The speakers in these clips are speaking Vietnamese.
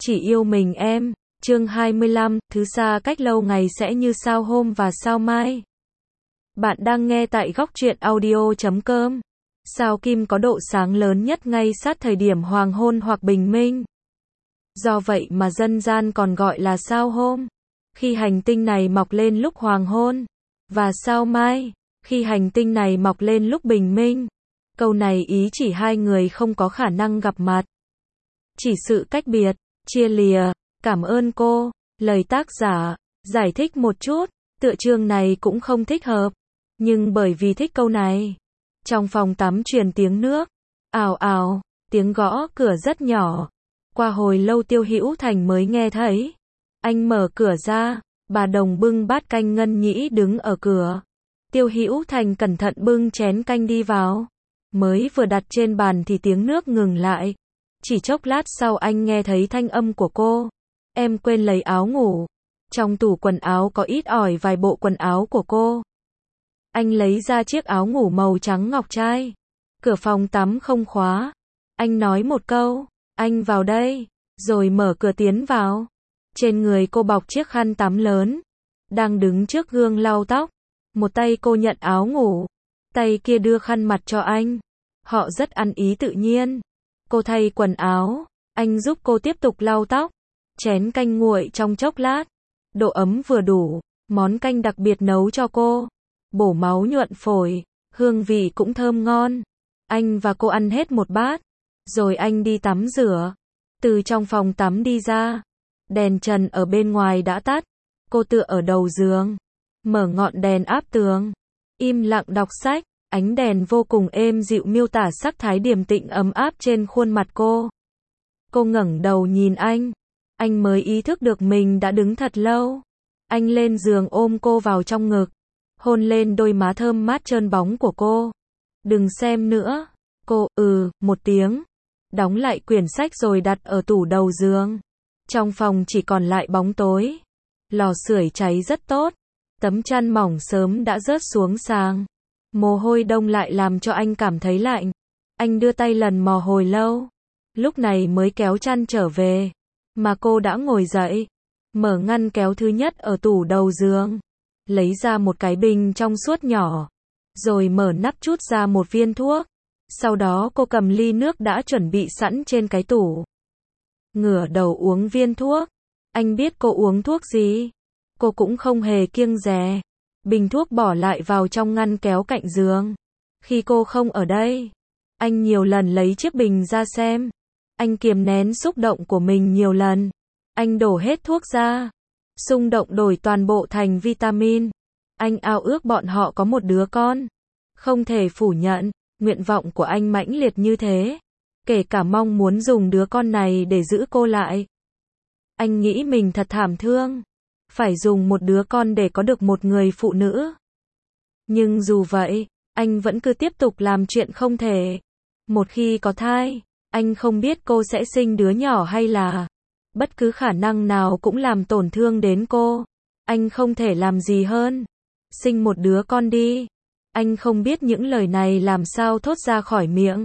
Chỉ yêu mình em. Chương 25, thứ xa cách lâu ngày sẽ như sao hôm và sao mai. Bạn đang nghe tại góc truyện audio.com. Sao Kim có độ sáng lớn nhất ngay sát thời điểm hoàng hôn hoặc bình minh. Do vậy mà dân gian còn gọi là sao hôm, khi hành tinh này mọc lên lúc hoàng hôn, và sao mai, khi hành tinh này mọc lên lúc bình minh. Câu này ý chỉ hai người không có khả năng gặp mặt. Chỉ sự cách biệt, chia lìa. Cảm ơn cô. Lời tác giả, giải thích một chút, tựa chương này cũng không thích hợp. Nhưng bởi vì thích câu này. Trong phòng tắm truyền tiếng nước. Ào ào, tiếng gõ cửa rất nhỏ. Qua hồi lâu Tiêu Hữu Thành mới nghe thấy. Anh mở cửa ra, bà Đồng bưng bát canh ngân nhĩ đứng ở cửa. Tiêu Hữu Thành cẩn thận bưng chén canh đi vào. Mới vừa đặt trên bàn thì tiếng nước ngừng lại. Chỉ chốc lát sau anh nghe thấy thanh âm của cô. Em quên lấy áo ngủ. Trong tủ quần áo có ít ỏi vài bộ quần áo của cô. Anh lấy ra chiếc áo ngủ màu trắng ngọc trai. Cửa phòng tắm không khóa. Anh nói một câu, anh vào đây, rồi mở cửa tiến vào. Trên người cô bọc chiếc khăn tắm lớn. Đang đứng trước gương lau tóc. Một tay cô nhận áo ngủ. Tay kia đưa khăn mặt cho anh. Họ rất ăn ý tự nhiên. Cô thay quần áo. Anh giúp cô tiếp tục lau tóc. Chén canh nguội trong chốc lát. Độ ấm vừa đủ. Món canh đặc biệt nấu cho cô. Bổ máu nhuận phổi. Hương vị cũng thơm ngon. Anh và cô ăn hết một bát. Rồi anh đi tắm rửa. Từ trong phòng tắm đi ra. Đèn trần ở bên ngoài đã tắt. Cô tựa ở đầu giường. Mở ngọn đèn áp tường. Im lặng đọc sách. Ánh đèn vô cùng êm dịu miêu tả sắc thái điềm tĩnh ấm áp trên khuôn mặt cô. Cô ngẩng đầu nhìn anh. Anh mới ý thức được mình đã đứng thật lâu. Anh lên giường ôm cô vào trong ngực. Hôn lên đôi má thơm mát trơn bóng của cô. Đừng xem nữa. Cô, một tiếng. Đóng lại quyển sách rồi đặt ở tủ đầu giường. Trong phòng chỉ còn lại bóng tối. Lò sưởi cháy rất tốt. Tấm chăn mỏng sớm đã rớt xuống sàn. Mồ hôi đông lại làm cho anh cảm thấy lạnh. Anh đưa tay lần mò hồi lâu. Lúc này mới kéo chăn trở về. Mà cô đã ngồi dậy. Mở ngăn kéo thứ nhất ở tủ đầu giường. Lấy ra một cái bình trong suốt nhỏ. Rồi mở nắp trút ra một viên thuốc. Sau đó cô cầm ly nước đã chuẩn bị sẵn trên cái tủ. Ngửa đầu uống viên thuốc. Anh biết cô uống thuốc gì. Cô cũng không hề kiêng dè. Bình thuốc bỏ lại vào trong ngăn kéo cạnh giường. Khi cô không ở đây, anh nhiều lần lấy chiếc bình ra xem. Anh kiềm nén xúc động của mình nhiều lần. Anh đổ hết thuốc ra. Xung động đổi toàn bộ thành vitamin. Anh ao ước bọn họ có một đứa con. Không thể phủ nhận, nguyện vọng của anh mãnh liệt như thế. Kể cả mong muốn dùng đứa con này để giữ cô lại. Anh nghĩ mình thật thảm thương. Phải dùng một đứa con để có được một người phụ nữ. Nhưng dù vậy, anh vẫn cứ tiếp tục làm chuyện không thể. Một khi có thai, anh không biết cô sẽ sinh đứa nhỏ hay là bất cứ khả năng nào cũng làm tổn thương đến cô. Anh không thể làm gì hơn. Sinh một đứa con đi. Anh không biết những lời này làm sao thốt ra khỏi miệng.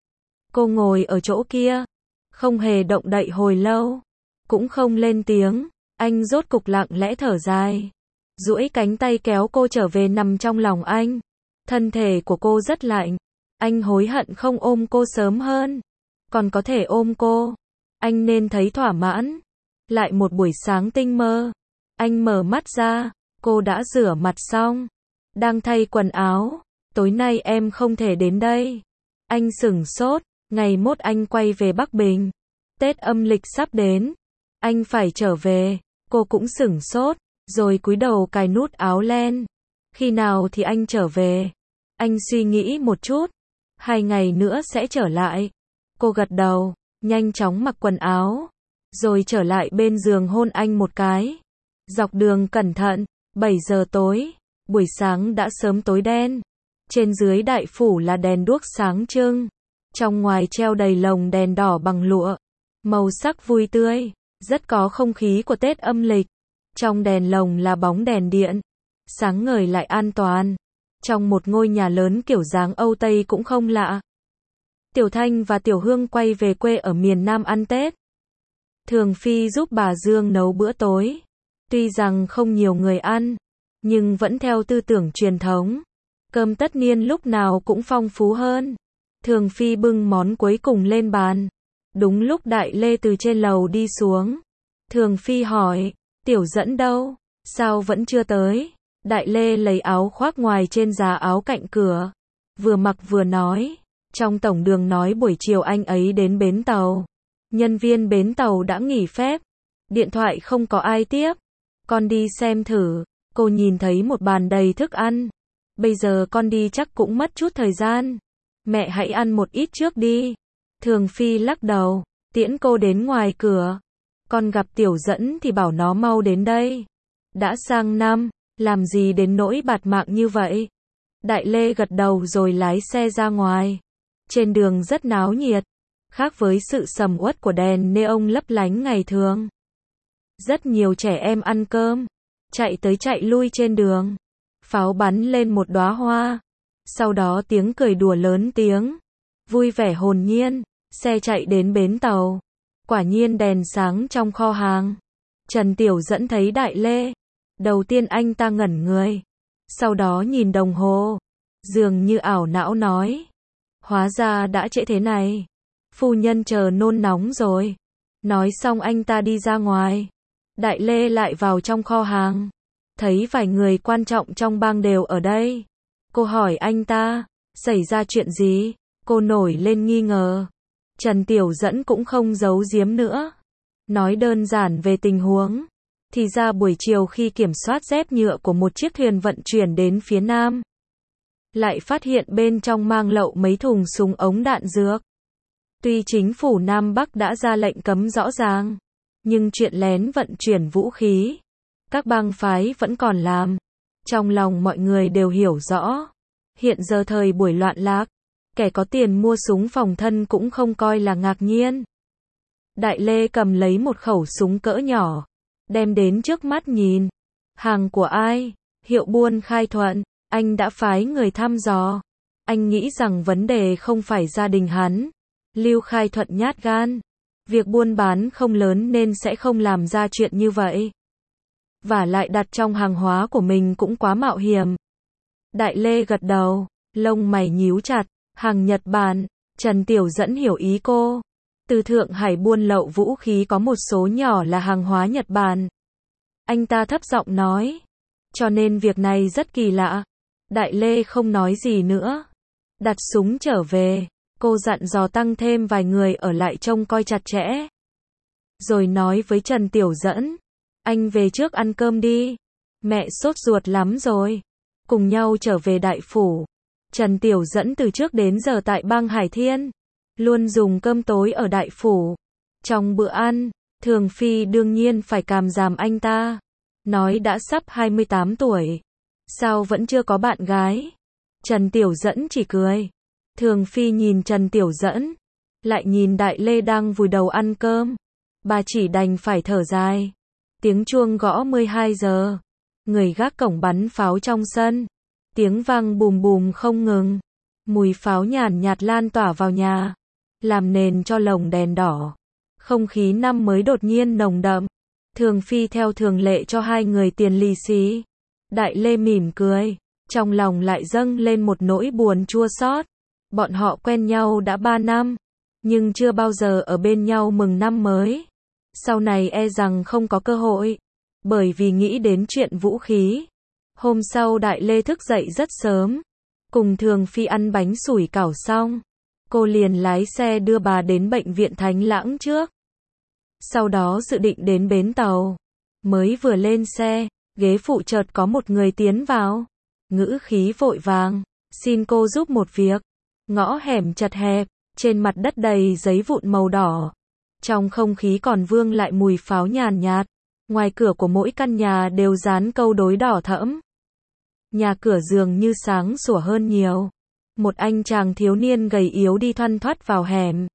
Cô ngồi ở chỗ kia. Không hề động đậy hồi lâu. Cũng không lên tiếng. Anh rốt cục lặng lẽ thở dài. Duỗi cánh tay kéo cô trở về nằm trong lòng anh. Thân thể của cô rất lạnh. Anh hối hận không ôm cô sớm hơn. Còn có thể ôm cô. Anh nên thấy thỏa mãn. Lại một buổi sáng tinh mơ. Anh mở mắt ra. Cô đã rửa mặt xong. Đang thay quần áo. Tối nay em không thể đến đây. Anh sửng sốt. Ngày mốt anh quay về Bắc Bình. Tết âm lịch sắp đến. Anh phải trở về. Cô cũng sửng sốt. Rồi cúi đầu cài nút áo len. Khi nào thì anh trở về? Anh suy nghĩ một chút. 2 ngày nữa sẽ trở lại. Cô gật đầu. Nhanh chóng mặc quần áo. Rồi trở lại bên giường hôn anh một cái. Dọc đường cẩn thận. 7 giờ tối. Buổi sáng đã sớm tối đen. Trên dưới đại phủ là đèn đuốc sáng trưng. Trong ngoài treo đầy lồng đèn đỏ bằng lụa. Màu sắc vui tươi. Rất có không khí của Tết âm lịch. Trong đèn lồng là bóng đèn điện. Sáng ngời lại an toàn. Trong một ngôi nhà lớn kiểu dáng Âu Tây cũng không lạ. Tiểu Thanh và Tiểu Hương quay về quê ở miền Nam ăn Tết. Thường Phi giúp bà Dương nấu bữa tối. Tuy rằng không nhiều người ăn, nhưng vẫn theo tư tưởng truyền thống. Cơm tất niên lúc nào cũng phong phú hơn. Thường Phi bưng món cuối cùng lên bàn. Đúng lúc Đại Lê từ trên lầu đi xuống. Thường Phi hỏi, Tiểu Dẫn đâu? Sao vẫn chưa tới? Đại Lê lấy áo khoác ngoài trên giá áo cạnh cửa. Vừa mặc vừa nói, trong tổng đường nói buổi chiều anh ấy đến bến tàu. Nhân viên bến tàu đã nghỉ phép. Điện thoại không có ai tiếp. Con đi xem thử. Cô nhìn thấy một bàn đầy thức ăn. Bây giờ con đi chắc cũng mất chút thời gian. Mẹ hãy ăn một ít trước đi. Thường Phi lắc đầu, tiễn cô đến ngoài cửa. Con gặp Tiểu Dẫn thì bảo nó mau đến đây. Đã sang năm, làm gì đến nỗi bạt mạng như vậy? Đại Lê gật đầu rồi lái xe ra ngoài. Trên đường rất náo nhiệt, khác với sự sầm uất của đèn neon lấp lánh ngày thường. Rất nhiều trẻ em ăn cơm, chạy tới chạy lui trên đường. Pháo bắn lên một đóa hoa. Sau đó tiếng cười đùa lớn tiếng. Vui vẻ hồn nhiên, xe chạy đến bến tàu. Quả nhiên đèn sáng trong kho hàng. Trần Tiểu Dẫn thấy Đại Lê. Đầu tiên anh ta ngẩn người. Sau đó nhìn đồng hồ. Dường như ảo não nói. Hóa ra đã trễ thế này. Phu nhân chờ nôn nóng rồi. Nói xong anh ta đi ra ngoài. Đại Lê lại vào trong kho hàng. Thấy vài người quan trọng trong bang đều ở đây. Cô hỏi anh ta, xảy ra chuyện gì? Cô nổi lên nghi ngờ. Trần Tiểu Dẫn cũng không giấu giếm nữa. Nói đơn giản về tình huống. Thì ra buổi chiều khi kiểm soát dép nhựa của một chiếc thuyền vận chuyển đến phía nam, lại phát hiện bên trong mang lậu mấy thùng súng ống đạn dược. Tuy chính phủ Nam Bắc đã ra lệnh cấm rõ ràng, nhưng chuyện lén vận chuyển vũ khí, các bang phái vẫn còn làm. Trong lòng mọi người đều hiểu rõ. Hiện giờ thời buổi loạn lạc, kẻ có tiền mua súng phòng thân cũng không coi là ngạc nhiên. Đại Lê cầm lấy một khẩu súng cỡ nhỏ, đem đến trước mắt nhìn. Hàng của ai? Hiệu buôn Khai Thuận. Anh đã phái người thăm dò. Anh nghĩ rằng vấn đề không phải gia đình hắn. Lưu Khai Thuận nhát gan. Việc buôn bán không lớn nên sẽ không làm ra chuyện như vậy. Và lại đặt trong hàng hóa của mình cũng quá mạo hiểm. Đại Lê gật đầu, lông mày nhíu chặt. Hàng Nhật Bản. Trần Tiểu Dẫn hiểu ý cô. Từ Thượng Hải buôn lậu vũ khí có một số nhỏ là hàng hóa Nhật Bản. Anh ta thấp giọng nói. Cho nên việc này rất kỳ lạ. Đại Lê không nói gì nữa. Đặt súng trở về. Cô dặn dò tăng thêm vài người ở lại trông coi chặt chẽ. Rồi nói với Trần Tiểu Dẫn. Anh về trước ăn cơm đi. Mẹ sốt ruột lắm rồi. Cùng nhau trở về đại phủ. Trần Tiểu Dẫn từ trước đến giờ tại bang Hải Thiên. Luôn dùng cơm tối ở đại phủ. Trong bữa ăn, Thường Phi đương nhiên phải càm ràm anh ta. Nói đã sắp 28 tuổi. Sao vẫn chưa có bạn gái? Trần Tiểu Dẫn chỉ cười. Thường Phi nhìn Trần Tiểu Dẫn. Lại nhìn Đại Lê đang vùi đầu ăn cơm. Bà chỉ đành phải thở dài. Tiếng chuông gõ 12 giờ. Người gác cổng bắn pháo trong sân. Tiếng vang bùm bùm không ngừng. Mùi pháo nhàn nhạt lan tỏa vào nhà. Làm nền cho lồng đèn đỏ. Không khí năm mới đột nhiên nồng đậm. Thường Phi theo thường lệ cho hai người tiền lì xì. Đại Lê mỉm cười. Trong lòng lại dâng lên một nỗi buồn chua xót. Bọn họ quen nhau đã 3 năm. Nhưng chưa bao giờ ở bên nhau mừng năm mới. Sau này e rằng không có cơ hội. Bởi vì nghĩ đến chuyện vũ khí. Hôm sau Đại Lê thức dậy rất sớm. Cùng Thường Phi ăn bánh sủi cảo xong. Cô liền lái xe đưa bà đến bệnh viện Thánh Lãng trước. Sau đó dự định đến bến tàu. Mới vừa lên xe, ghế phụ chợt có một người tiến vào. Ngữ khí vội vàng. Xin cô giúp một việc. Ngõ hẻm chật hẹp, trên mặt đất đầy giấy vụn màu đỏ. Trong không khí còn vương lại mùi pháo nhàn nhạt. Ngoài cửa của mỗi căn nhà đều dán câu đối đỏ thẫm. Nhà cửa dường như sáng sủa hơn nhiều. Một anh chàng thiếu niên gầy yếu đi thoăn thoắt vào hẻm.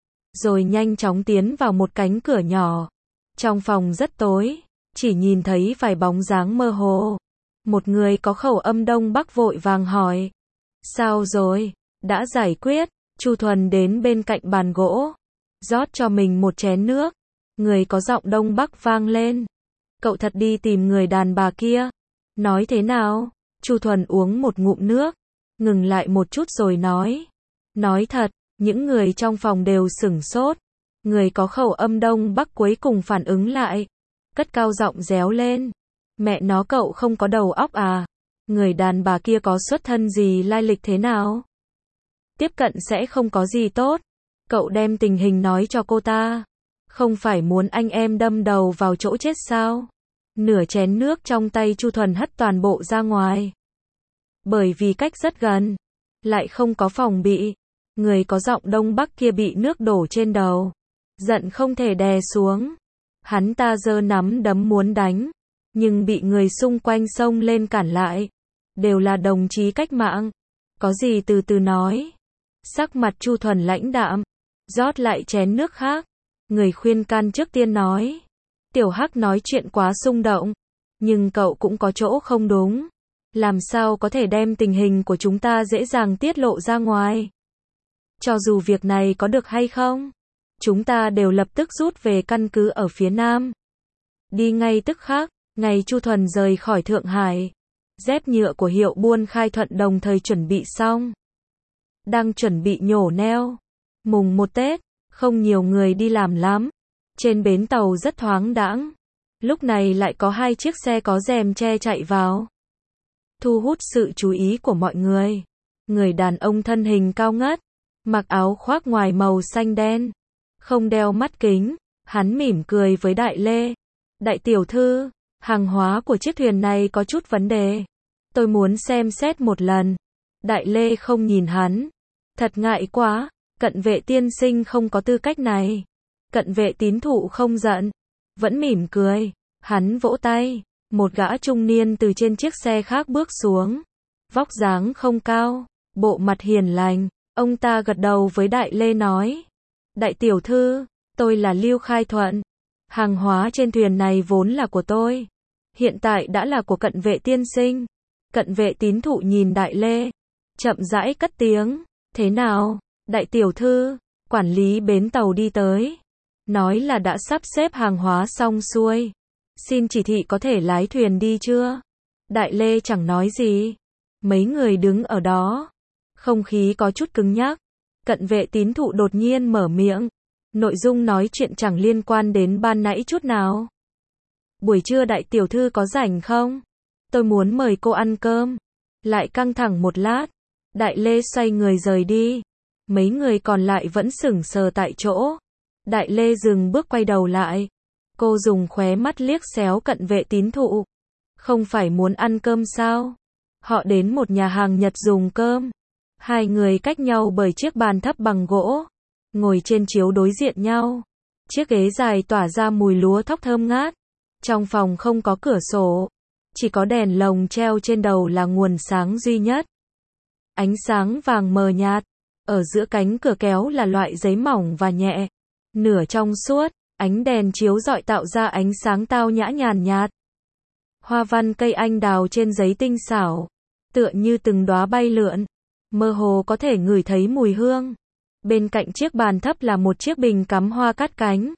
Rồi nhanh chóng tiến vào một cánh cửa nhỏ. Trong phòng rất tối, chỉ nhìn thấy vài bóng dáng mơ hồ. Một người có khẩu âm Đông Bắc vội vàng hỏi. Sao rồi? Đã giải quyết. Chu Thuần đến bên cạnh bàn gỗ. Rót cho mình một chén nước. Người có giọng Đông Bắc vang lên. Cậu thật đi tìm người đàn bà kia. Nói thế nào? Chu Thuần uống một ngụm nước, ngừng lại một chút rồi nói. Nói thật, những người trong phòng đều sửng sốt. Người có khẩu âm Đông Bắc cuối cùng phản ứng lại. Cất cao giọng réo lên. Mẹ nó, cậu không có đầu óc à? Người đàn bà kia có xuất thân gì, lai lịch thế nào? Tiếp cận sẽ không có gì tốt. Cậu đem tình hình nói cho cô ta. Không phải muốn anh em đâm đầu vào chỗ chết sao? Nửa chén nước trong tay Chu Thuần hất toàn bộ ra ngoài. Bởi vì cách rất gần, lại không có phòng bị. Người có giọng Đông Bắc kia bị nước đổ trên đầu. Giận không thể đè xuống. Hắn ta giơ nắm đấm muốn đánh, nhưng bị người xung quanh xông lên cản lại. Đều là đồng chí cách mạng. Có gì từ từ nói. Sắc mặt Chu Thuần lãnh đạm, rót lại chén nước khác. Người khuyên can trước tiên nói. Tiểu Hắc nói chuyện quá xung động, nhưng cậu cũng có chỗ không đúng. Làm sao có thể đem tình hình của chúng ta dễ dàng tiết lộ ra ngoài? Cho dù việc này có được hay không, chúng ta đều lập tức rút về căn cứ ở phía Nam. Đi ngay tức khắc. Ngày Chu Thuần rời khỏi Thượng Hải, dép nhựa của hiệu buôn Khai Thuận đồng thời chuẩn bị xong. Đang chuẩn bị nhổ neo. Mùng 1 Tết, không nhiều người đi làm lắm. Trên bến tàu rất thoáng đãng. Lúc này lại có 2 chiếc xe có rèm che chạy vào, thu hút sự chú ý của mọi người. Người đàn ông thân hình cao ngất, mặc áo khoác ngoài màu xanh đen, không đeo mắt kính. Hắn mỉm cười với Đại Lê. Đại tiểu thư, hàng hóa của chiếc thuyền này có chút vấn đề. Tôi muốn xem xét một lần. Đại Lê không nhìn hắn. Thật ngại quá, Cận Vệ tiên sinh không có tư cách này. Cận Vệ Tín Thụ không giận, vẫn mỉm cười. Hắn vỗ tay. Một gã trung niên từ trên chiếc xe khác bước xuống. Vóc dáng không cao, bộ mặt hiền lành. Ông ta gật đầu với Đại Lê nói. Đại tiểu thư, tôi là Lưu Khai Thuận. Hàng hóa trên thuyền này vốn là của tôi. Hiện tại đã là của Cận Vệ tiên sinh. Cận Vệ Tín Thụ nhìn Đại Lê, chậm rãi cất tiếng. Thế nào, đại tiểu thư? Quản lý bến tàu đi tới, nói là đã sắp xếp hàng hóa xong xuôi. Xin chỉ thị có thể lái thuyền đi chưa? Đại Lê chẳng nói gì. Mấy người đứng ở đó, không khí có chút cứng nhắc. Cận Vệ Tín Thụ đột nhiên mở miệng. Nội dung nói chuyện chẳng liên quan đến ban nãy chút nào. Buổi trưa đại tiểu thư có rảnh không? Tôi muốn mời cô ăn cơm. Lại căng thẳng một lát, Đại Lê xoay người rời đi. Mấy người còn lại vẫn sững sờ tại chỗ. Đại Lê dừng bước quay đầu lại. Cô dùng khóe mắt liếc xéo Cận Vệ Tín Thụ. Không phải muốn ăn cơm sao? Họ đến một nhà hàng Nhật dùng cơm. Hai người cách nhau bởi chiếc bàn thấp bằng gỗ, ngồi trên chiếu đối diện nhau. Chiếc ghế dài tỏa ra mùi lúa thóc thơm ngát. Trong phòng không có cửa sổ, chỉ có đèn lồng treo trên đầu là nguồn sáng duy nhất. Ánh sáng vàng mờ nhạt, ở giữa cánh cửa kéo là loại giấy mỏng và nhẹ, nửa trong suốt, ánh đèn chiếu rọi tạo ra ánh sáng tao nhã nhàn nhạt. Hoa văn cây anh đào trên giấy tinh xảo, tựa như từng đóa bay lượn, mơ hồ có thể ngửi thấy mùi hương. Bên cạnh chiếc bàn thấp là một chiếc bình cắm hoa cát cánh,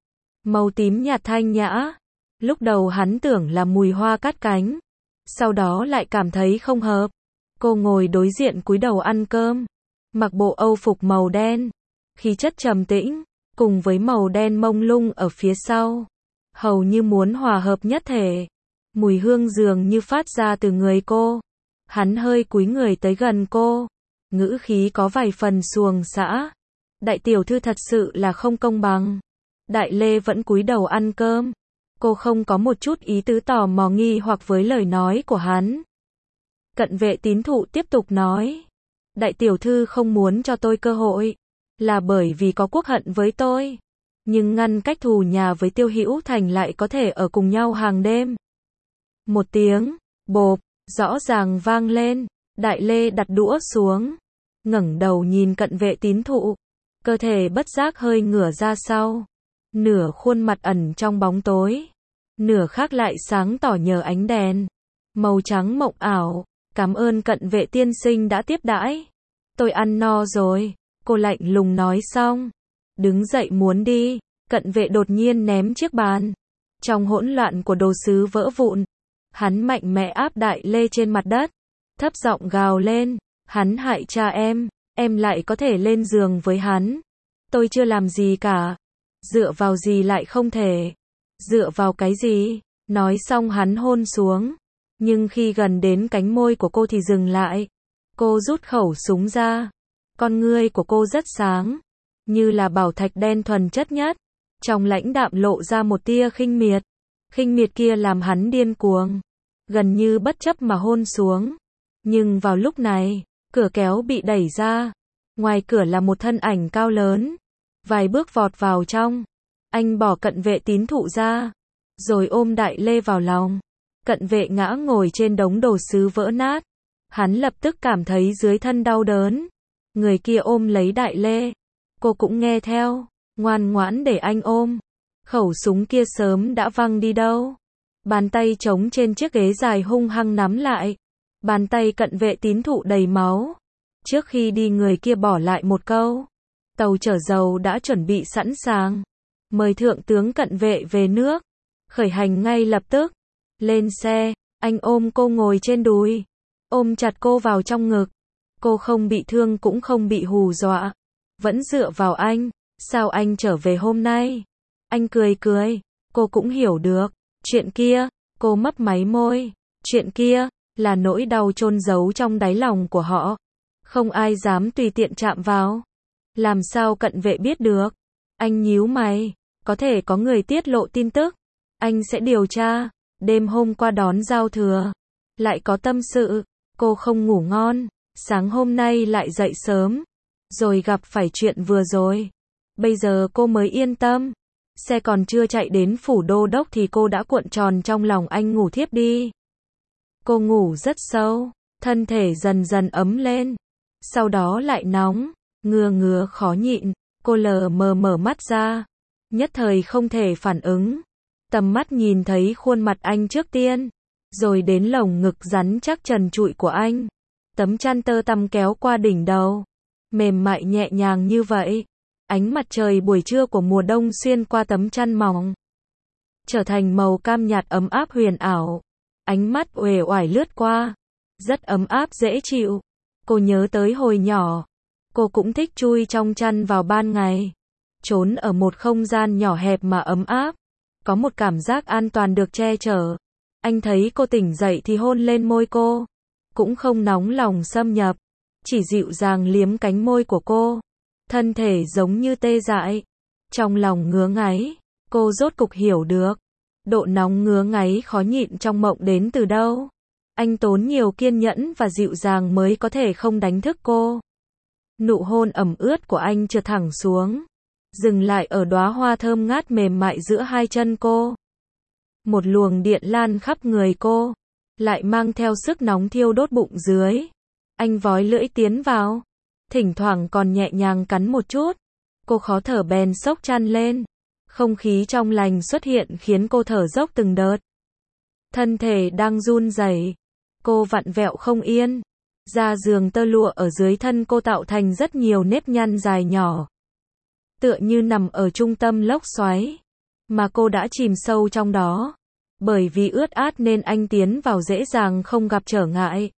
màu tím nhạt thanh nhã. Lúc đầu hắn tưởng là mùi hoa cát cánh, sau đó lại cảm thấy không hợp. Cô ngồi đối diện cúi đầu ăn cơm, mặc bộ âu phục màu đen, khí chất trầm tĩnh, cùng với màu đen mông lung ở phía sau, hầu như muốn hòa hợp nhất thể. Mùi hương dường như phát ra từ người cô. Hắn hơi cúi người tới gần cô, ngữ khí có vài phần xuồng xã. Đại tiểu thư thật sự là không công bằng. Đại Lê vẫn cúi đầu ăn cơm. Cô không có một chút ý tứ tò mò nghi hoặc với lời nói của hắn. Cận Vệ Tín Thụ tiếp tục nói. Đại tiểu thư không muốn cho tôi cơ hội, là bởi vì có quốc hận với tôi. Nhưng ngăn cách thù nhà với Tiêu Hữu Thành lại có thể ở cùng nhau hàng đêm. Một tiếng bộp rõ ràng vang lên. Đại Lê đặt đũa xuống, ngẩng đầu nhìn Cận Vệ Tín Thụ, cơ thể bất giác hơi ngửa ra sau. Nửa khuôn mặt ẩn trong bóng tối, nửa khác lại sáng tỏ nhờ ánh đèn, màu trắng mộng ảo. Cảm ơn Cận Vệ tiên sinh đã tiếp đãi. Tôi ăn no rồi. Cô lạnh lùng nói xong, đứng dậy muốn đi. Cận vệ đột nhiên ném chiếc bàn. Trong hỗn loạn của đồ sứ vỡ vụn, hắn mạnh mẽ áp Đại Lê trên mặt đất, thấp giọng gào lên, hắn hại cha em lại có thể lên giường với hắn. Tôi chưa làm gì cả. Dựa vào gì lại không thể? Dựa vào cái gì? Nói xong hắn hôn xuống. Nhưng khi gần đến cánh môi của cô thì dừng lại. Cô rút khẩu súng ra. Con ngươi của cô rất sáng, như là bảo thạch đen thuần chất nhất. Trong lãnh đạm lộ ra một tia khinh miệt. Khinh miệt kia làm hắn điên cuồng, gần như bất chấp mà hôn xuống. Nhưng vào lúc này, cửa kéo bị đẩy ra. Ngoài cửa là một thân ảnh cao lớn. Vài bước vọt vào trong. Anh bỏ cận vệ tín thụ ra, rồi ôm Đại Lê vào lòng. Cận vệ ngã ngồi trên đống đồ sứ vỡ nát. Hắn lập tức cảm thấy dưới thân đau đớn. Người kia ôm lấy Đại Lê. Cô cũng nghe theo, ngoan ngoãn để anh ôm. Khẩu súng kia sớm đã văng đi đâu. Bàn tay trống trên chiếc ghế dài hung hăng nắm lại. Bàn tay cận vệ tín thụ đầy máu. Trước khi đi người kia bỏ lại một câu. Tàu chở dầu đã chuẩn bị sẵn sàng. Mời thượng tướng cận vệ về nước. Khởi hành ngay lập tức. Lên xe, anh ôm cô ngồi trên đùi. Ôm chặt cô vào trong ngực. Cô không bị thương cũng không bị hù dọa. Vẫn dựa vào anh. Sao anh trở về hôm nay? Anh cười cười. Cô cũng hiểu được. Chuyện kia, cô mấp máy môi. Chuyện kia, là nỗi đau chôn giấu trong đáy lòng của họ. Không ai dám tùy tiện chạm vào. Làm sao cận vệ biết được? Anh nhíu mày. Có thể có người tiết lộ tin tức. Anh sẽ điều tra. Đêm hôm qua đón giao thừa. Lại có tâm sự. Cô không ngủ ngon. Sáng hôm nay lại dậy sớm. Rồi gặp phải chuyện vừa rồi. Bây giờ cô mới yên tâm. Xe còn chưa chạy đến phủ đô đốc thì cô đã cuộn tròn trong lòng anh ngủ thiếp đi. Cô ngủ rất sâu. Thân thể dần dần ấm lên. Sau đó lại nóng. Ngứa khó nhịn. Cô lờ mờ mở mắt ra. Nhất thời không thể phản ứng. Tầm mắt nhìn thấy khuôn mặt anh trước tiên. Rồi đến lồng ngực rắn chắc trần trụi của anh. Tấm chăn tơ tằm kéo qua đỉnh đầu. Mềm mại nhẹ nhàng như vậy. Ánh mặt trời buổi trưa của mùa đông xuyên qua tấm chăn mỏng. Trở thành màu cam nhạt ấm áp huyền ảo. Ánh mắt uể oải lướt qua. Rất ấm áp dễ chịu. Cô nhớ tới hồi nhỏ. Cô cũng thích chui trong chăn vào ban ngày. Trốn ở một không gian nhỏ hẹp mà ấm áp. Có một cảm giác an toàn được che chở. Anh thấy cô tỉnh dậy thì hôn lên môi cô. Cũng không nóng lòng xâm nhập. Chỉ dịu dàng liếm cánh môi của cô. Thân thể giống như tê dại. Trong lòng ngứa ngáy. Cô rốt cục hiểu được. Độ nóng ngứa ngáy khó nhịn trong mộng đến từ đâu. Anh tốn nhiều kiên nhẫn và dịu dàng mới có thể không đánh thức cô. Nụ hôn ẩm ướt của anh trượt thẳng xuống. Dừng lại ở đóa hoa thơm ngát mềm mại giữa hai chân cô. Một luồng điện lan khắp người cô. Lại mang theo sức nóng thiêu đốt bụng dưới. Anh vói lưỡi tiến vào. Thỉnh thoảng còn nhẹ nhàng cắn một chút. Cô khó thở bèn xốc chăn lên. Không khí trong lành xuất hiện khiến cô thở dốc từng đợt. Thân thể đang run rẩy. Cô vặn vẹo không yên. Da giường tơ lụa ở dưới thân cô tạo thành rất nhiều nếp nhăn dài nhỏ. Tựa như nằm ở trung tâm lốc xoáy. Mà cô đã chìm sâu trong đó. Bởi vì ướt át nên anh tiến vào dễ dàng không gặp trở ngại.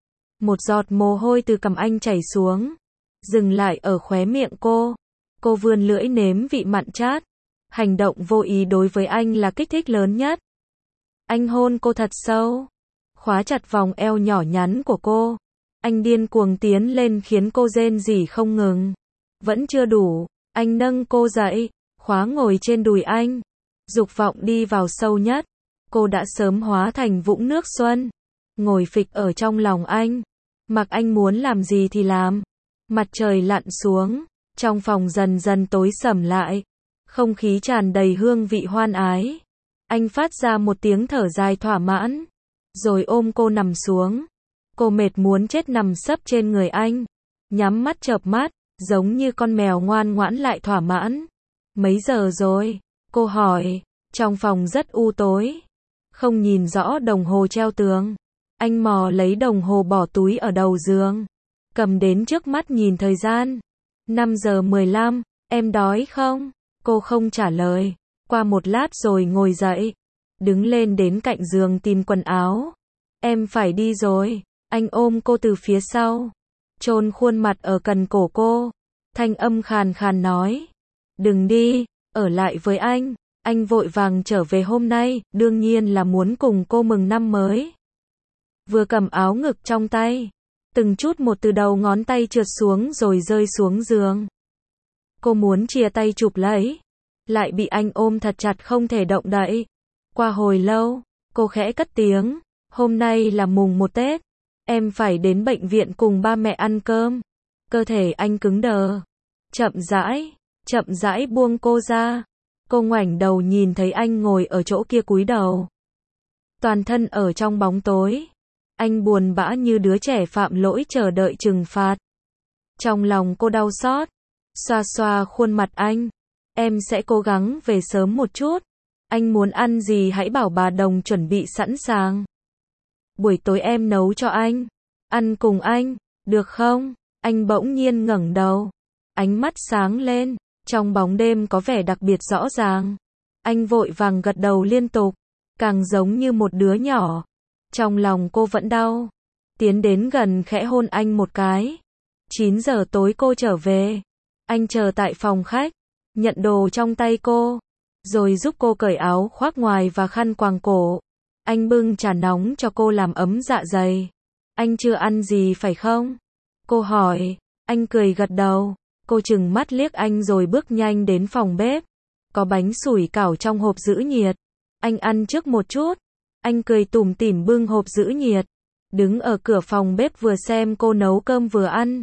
Một giọt mồ hôi từ cằm anh chảy xuống. Dừng lại ở khóe miệng cô. Cô vươn lưỡi nếm vị mặn chát. Hành động vô ý đối với anh là kích thích lớn nhất. Anh hôn cô thật sâu. Khóa chặt vòng eo nhỏ nhắn của cô. Anh điên cuồng tiến lên khiến cô rên rỉ không ngừng. Vẫn chưa đủ. Anh nâng cô dậy. Khóa ngồi trên đùi anh. Dục vọng đi vào sâu nhất. Cô đã sớm hóa thành vũng nước xuân. Ngồi phịch ở trong lòng anh. Mặc anh muốn làm gì thì làm. Mặt trời lặn xuống. Trong phòng dần dần tối sầm lại. Không khí tràn đầy hương vị hoan ái. Anh phát ra một tiếng thở dài thỏa mãn. Rồi ôm cô nằm xuống. Cô mệt muốn chết nằm sấp trên người anh. Nhắm mắt chợp mắt. Giống như con mèo ngoan ngoãn lại thỏa mãn. Mấy giờ rồi? Cô hỏi. Trong phòng rất u tối. Không nhìn rõ đồng hồ treo tường. Anh mò lấy đồng hồ bỏ túi ở đầu giường. Cầm đến trước mắt nhìn thời gian. 5:15, em đói không? Cô không trả lời. Qua một lát rồi ngồi dậy. Đứng lên đến cạnh giường tìm quần áo. Em phải đi rồi. Anh ôm cô từ phía sau. Chôn khuôn mặt ở cần cổ cô. Thanh âm khàn khàn nói. Đừng đi, ở lại với anh. Anh vội vàng trở về hôm nay, đương nhiên là muốn cùng cô mừng năm mới. Vừa cầm áo ngực trong tay. Từng chút một từ đầu ngón tay trượt xuống rồi rơi xuống giường. Cô muốn chia tay chụp lấy. Lại bị anh ôm thật chặt không thể động đậy. Qua hồi lâu, cô khẽ cất tiếng. Hôm nay là mùng 1 Tết. Em phải đến bệnh viện cùng ba mẹ ăn cơm. Cơ thể anh cứng đờ. Chậm rãi buông cô ra. Cô ngoảnh đầu nhìn thấy anh ngồi ở chỗ kia cúi đầu. Toàn thân ở trong bóng tối. Anh buồn bã như đứa trẻ phạm lỗi chờ đợi trừng phạt. Trong lòng cô đau xót. Xoa xoa khuôn mặt anh. Em sẽ cố gắng về sớm một chút. Anh muốn ăn gì hãy bảo bà Đồng chuẩn bị sẵn sàng. Buổi tối em nấu cho anh. Ăn cùng anh, được không? Anh bỗng nhiên ngẩng đầu. Ánh mắt sáng lên. Trong bóng đêm có vẻ đặc biệt rõ ràng. Anh vội vàng gật đầu liên tục. Càng giống như một đứa nhỏ. Trong lòng cô vẫn đau. Tiến đến gần khẽ hôn anh một cái. 9 giờ tối cô trở về. Anh chờ tại phòng khách. Nhận đồ trong tay cô. Rồi giúp cô cởi áo khoác ngoài và khăn quàng cổ. Anh bưng trà nóng cho cô làm ấm dạ dày. Anh chưa ăn gì phải không? Cô hỏi. Anh cười gật đầu. Cô chừng mắt liếc anh rồi bước nhanh đến phòng bếp. Có bánh sủi cảo trong hộp giữ nhiệt. Anh ăn trước một chút. Anh cười tủm tỉm bưng hộp giữ nhiệt. Đứng ở cửa phòng bếp vừa xem cô nấu cơm vừa ăn.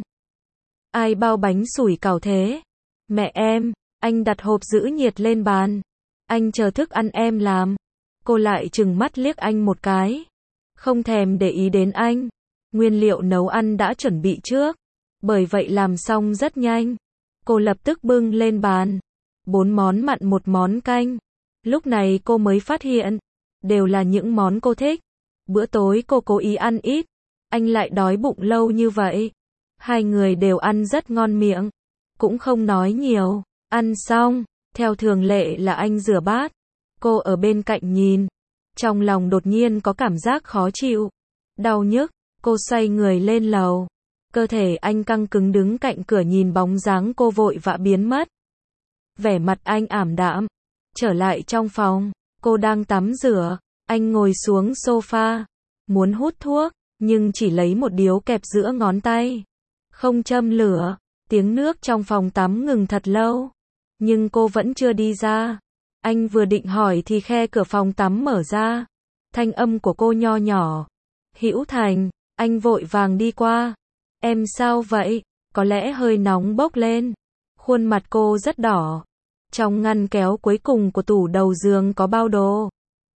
Ai bao bánh sủi cảo thế? Mẹ em. Anh đặt hộp giữ nhiệt lên bàn. Anh chờ thức ăn em làm. Cô lại chừng mắt liếc anh một cái. Không thèm để ý đến anh. Nguyên liệu nấu ăn đã chuẩn bị trước. Bởi vậy làm xong rất nhanh. Cô lập tức bưng lên bàn. 4 món mặn 1 món canh. Lúc này cô mới phát hiện. Đều là những món cô thích. Bữa tối cô cố ý ăn ít. Anh lại đói bụng lâu như vậy. Hai người đều ăn rất ngon miệng. Cũng không nói nhiều. Ăn xong. Theo thường lệ là anh rửa bát. Cô ở bên cạnh nhìn. Trong lòng đột nhiên có cảm giác khó chịu. Đau nhức. Cô xoay người lên lầu. Cơ thể anh căng cứng đứng cạnh cửa nhìn bóng dáng cô vội vã biến mất. Vẻ mặt anh ảm đạm. Trở lại trong phòng. Cô đang tắm rửa. Anh ngồi xuống sofa. Muốn hút thuốc. Nhưng chỉ lấy một điếu kẹp giữa ngón tay. Không châm lửa. Tiếng nước trong phòng tắm ngừng thật lâu. Nhưng cô vẫn chưa đi ra. Anh vừa định hỏi thì khe cửa phòng tắm mở ra. Thanh âm của cô nho nhỏ. Hữu Thành. Anh vội vàng đi qua. Em sao vậy? Có lẽ hơi nóng bốc lên. Khuôn mặt cô rất đỏ. Trong ngăn kéo cuối cùng của tủ đầu giường có bao đồ.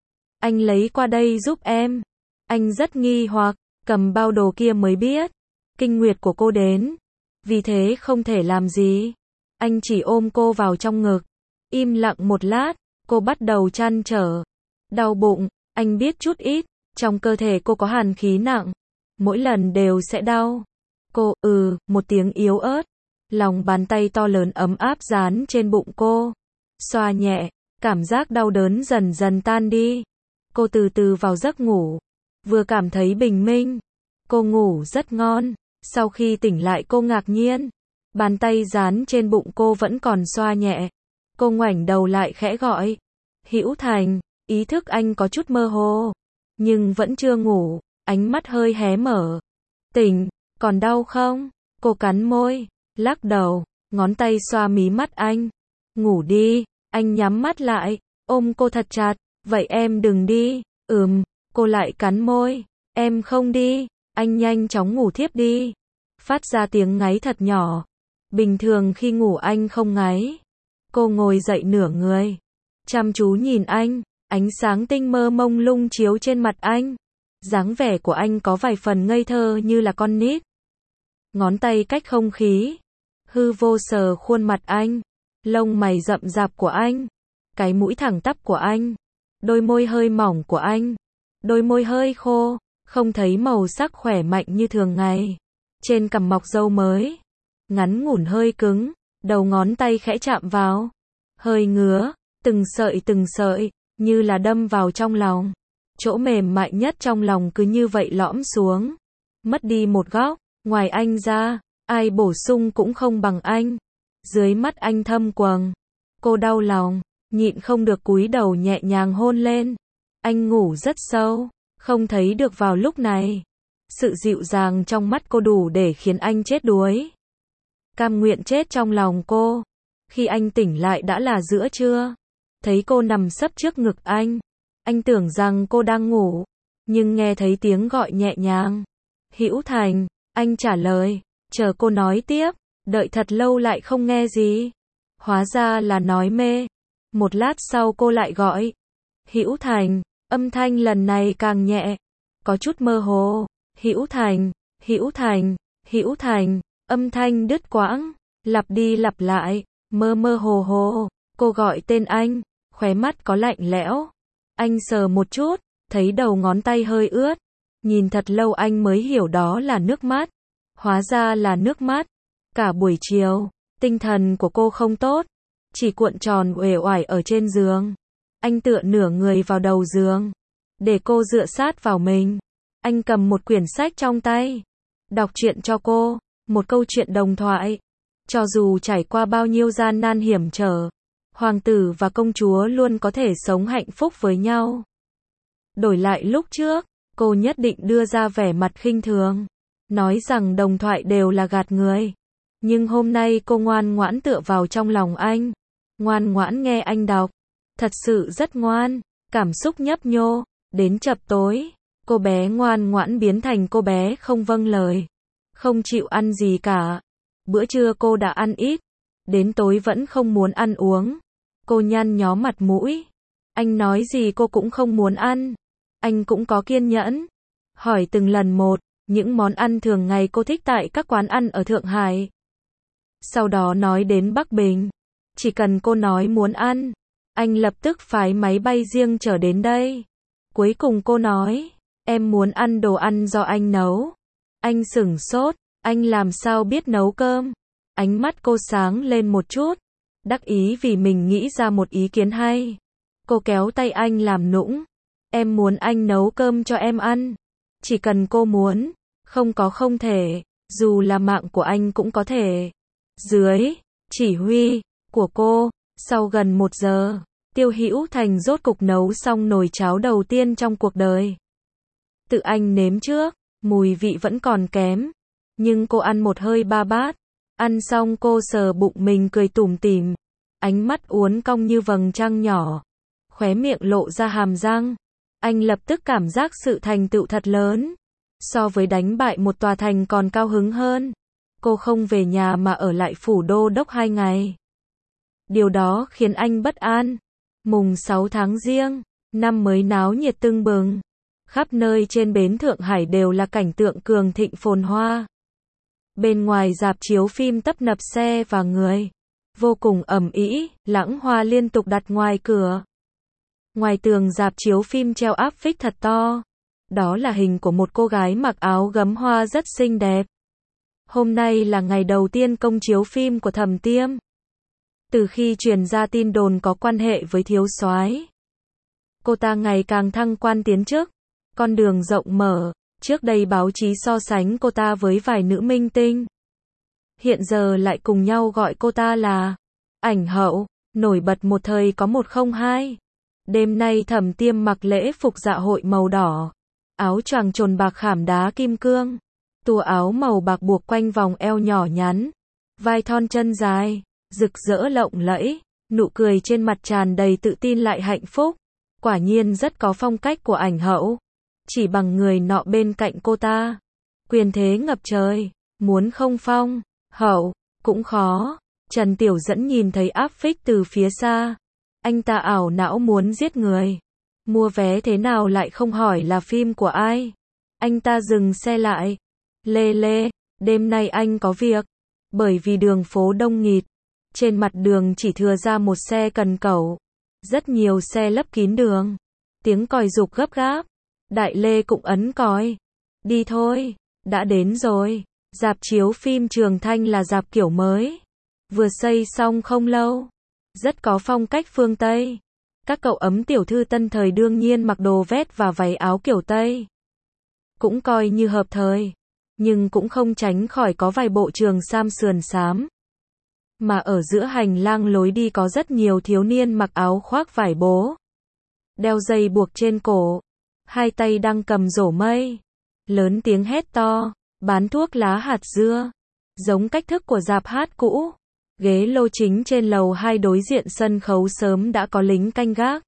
Anh lấy qua đây giúp em. Anh rất nghi hoặc, cầm bao đồ kia mới biết. Kinh nguyệt của cô đến. Vì thế không thể làm gì. Anh chỉ ôm cô vào trong ngực. Im lặng một lát, cô bắt đầu trăn trở. Đau bụng, anh biết chút ít. Trong cơ thể cô có hàn khí nặng. Mỗi lần đều sẽ đau. Cô, một tiếng yếu ớt. Lòng bàn tay to lớn ấm áp dán trên bụng cô. Xoa nhẹ, cảm giác đau đớn dần dần tan đi. Cô từ từ vào giấc ngủ. Vừa cảm thấy bình minh. Cô ngủ rất ngon. Sau khi tỉnh lại cô ngạc nhiên. Bàn tay dán trên bụng cô vẫn còn xoa nhẹ. Cô ngoảnh đầu lại khẽ gọi. Hữu Thành, ý thức anh có chút mơ hồ. Nhưng vẫn chưa ngủ, ánh mắt hơi hé mở. Tỉnh, còn đau không? Cô cắn môi, lắc đầu, ngón tay xoa mí mắt anh. Ngủ đi, anh nhắm mắt lại, ôm cô thật chặt. Vậy em đừng đi. Cô lại cắn môi. Em không đi, anh nhanh chóng ngủ thiếp đi. Phát ra tiếng ngáy thật nhỏ. Bình thường khi ngủ anh không ngáy. Cô ngồi dậy nửa người. Chăm chú nhìn anh, ánh sáng tinh mơ mông lung chiếu trên mặt anh. Dáng vẻ của anh có vài phần ngây thơ như là con nít. Ngón tay cách không khí. Hư vô sờ khuôn mặt anh. Lông mày rậm rạp của anh. Cái mũi thẳng tắp của anh. Đôi môi hơi mỏng của anh. Đôi môi hơi khô. Không thấy màu sắc khỏe mạnh như thường ngày. Trên cằm mọc râu mới. Ngắn ngủn hơi cứng. Đầu ngón tay khẽ chạm vào. hơi ngứa, từng sợi, như là đâm vào trong lòng. Chỗ mềm mại nhất trong lòng cứ như vậy lõm xuống. Mất đi một góc, ngoài anh ra, ai bổ sung cũng không bằng anh. Dưới mắt anh thâm quầng. Cô đau lòng, nhịn không được cúi đầu nhẹ nhàng hôn lên. Anh ngủ rất sâu, không thấy được vào lúc này. Sự dịu dàng trong mắt cô đủ để khiến anh chết đuối. Cam nguyện chết trong lòng cô. Khi anh tỉnh lại đã là giữa trưa. Thấy cô nằm sấp trước ngực anh tưởng rằng cô đang ngủ, nhưng nghe thấy tiếng gọi nhẹ nhàng. Hữu Thành, anh trả lời, chờ cô nói tiếp, đợi thật lâu lại không nghe gì. Hóa ra là nói mê. Một lát sau cô lại gọi. Hữu Thành, âm thanh lần này càng nhẹ, có chút mơ hồ. Hữu Thành, Hữu Thành, Hữu Thành, âm thanh đứt quãng, lặp đi lặp lại, mơ mơ hồ hồ. Cô gọi tên anh, khóe mắt có lạnh lẽo. Anh sờ một chút, thấy đầu ngón tay hơi ướt. Nhìn thật lâu anh mới hiểu đó là nước mắt. Hóa ra là nước mắt. Cả buổi chiều, tinh thần của cô không tốt, chỉ cuộn tròn uể oải ở trên giường. Anh tựa nửa người vào đầu giường, để cô dựa sát vào mình. Anh cầm một quyển sách trong tay, đọc truyện cho cô, một câu chuyện đồng thoại. Cho dù trải qua bao nhiêu gian nan hiểm trở, hoàng tử và công chúa luôn có thể sống hạnh phúc với nhau. Đổi lại lúc trước, cô nhất định đưa ra vẻ mặt khinh thường, nói rằng đồng thoại đều là gạt người. Nhưng hôm nay cô ngoan ngoãn tựa vào trong lòng anh, ngoan ngoãn nghe anh đọc, thật sự rất ngoan, cảm xúc nhấp nhô. Đến chập tối, cô bé ngoan ngoãn biến thành cô bé không vâng lời, không chịu ăn gì cả. Bữa trưa cô đã ăn ít, đến tối vẫn không muốn ăn uống. Cô nhăn nhó mặt mũi, anh nói gì cô cũng không muốn ăn. Anh cũng có kiên nhẫn, hỏi từng lần một, những món ăn thường ngày cô thích tại các quán ăn ở Thượng Hải. Sau đó nói đến Bắc Bình, chỉ cần cô nói muốn ăn, anh lập tức phái máy bay riêng chở đến đây. Cuối cùng cô nói, em muốn ăn đồ ăn do anh nấu. Anh sửng sốt, anh làm sao biết nấu cơm? Ánh mắt cô sáng lên một chút, đắc ý vì mình nghĩ ra một ý kiến hay. Cô kéo tay anh làm nũng, em muốn anh nấu cơm cho em ăn. Chỉ cần cô muốn, không có không thể, dù là mạng của anh cũng có thể. Dưới chỉ huy của cô, sau gần 1 giờ, Tiêu Hữu Thành rốt cục nấu xong nồi cháo đầu tiên trong cuộc đời. Tự anh nếm trước, mùi vị vẫn còn kém, nhưng cô ăn một hơi 3 bát. Ăn xong cô sờ bụng mình cười tủm tỉm, ánh mắt uốn cong như vầng trăng nhỏ, khóe miệng lộ ra hàm răng. Anh lập tức cảm giác sự thành tựu thật lớn, so với đánh bại một tòa thành còn cao hứng hơn. Cô không về nhà mà ở lại phủ đô đốc 2 ngày. Điều đó khiến anh bất an. Mùng 6 tháng Giêng, năm mới náo nhiệt tưng bừng. Khắp nơi trên bến Thượng Hải đều là cảnh tượng cường thịnh phồn hoa. Bên ngoài rạp chiếu phim tấp nập xe và người, vô cùng ầm ĩ, lãng hoa liên tục đặt ngoài cửa. Ngoài tường rạp chiếu phim treo áp phích thật to. Đó là hình của một cô gái mặc áo gấm hoa rất xinh đẹp. Hôm nay là ngày đầu tiên công chiếu phim của Thẩm Tiêm. Từ khi truyền ra tin đồn có quan hệ với thiếu soái, cô ta ngày càng thăng quan tiến chức, con đường rộng mở. Trước đây báo chí so sánh cô ta với vài nữ minh tinh. Hiện giờ lại cùng nhau gọi cô ta là ảnh hậu, nổi bật một thời có 102. Đêm nay Thẩm Tiêm mặc lễ phục dạ hội màu đỏ, áo choàng trồn bạc khảm đá kim cương, tua áo màu bạc buộc quanh vòng eo nhỏ nhắn, vai thon chân dài, rực rỡ lộng lẫy, nụ cười trên mặt tràn đầy tự tin lại hạnh phúc. Quả nhiên rất có phong cách của ảnh hậu. Chỉ bằng người nọ bên cạnh cô ta, quyền thế ngập trời, muốn không phong hậu cũng khó. Trần Tiểu Dẫn nhìn thấy áp phích từ phía xa, anh ta ảo não muốn giết người. Mua vé thế nào lại không hỏi là phim của ai. Anh ta dừng xe lại. Lê Lê, đêm nay anh có việc. Bởi vì đường phố đông nghịt, trên mặt đường chỉ thừa ra một xe cần cẩu, rất nhiều xe lấp kín đường. Tiếng còi giục gấp gáp. Đại Lê cũng ấn còi. Đi thôi, đã đến rồi. Rạp chiếu phim Trường Thanh là rạp kiểu mới, vừa xây xong không lâu. rất có phong cách phương Tây. Các cậu ấm tiểu thư tân thời đương nhiên mặc đồ vest và váy áo kiểu Tây. Cũng coi như hợp thời. Nhưng cũng không tránh khỏi có vài bộ trường sam sườn xám. Mà ở giữa hành lang lối đi có rất nhiều thiếu niên mặc áo khoác vải bố. Đeo dây buộc trên cổ. Hai tay đang cầm rổ mây. Lớn tiếng hét to. Bán thuốc lá hạt dưa. Giống cách thức của rạp hát cũ. Ghế lô chính trên lầu 2 đối diện sân khấu sớm đã có lính canh gác.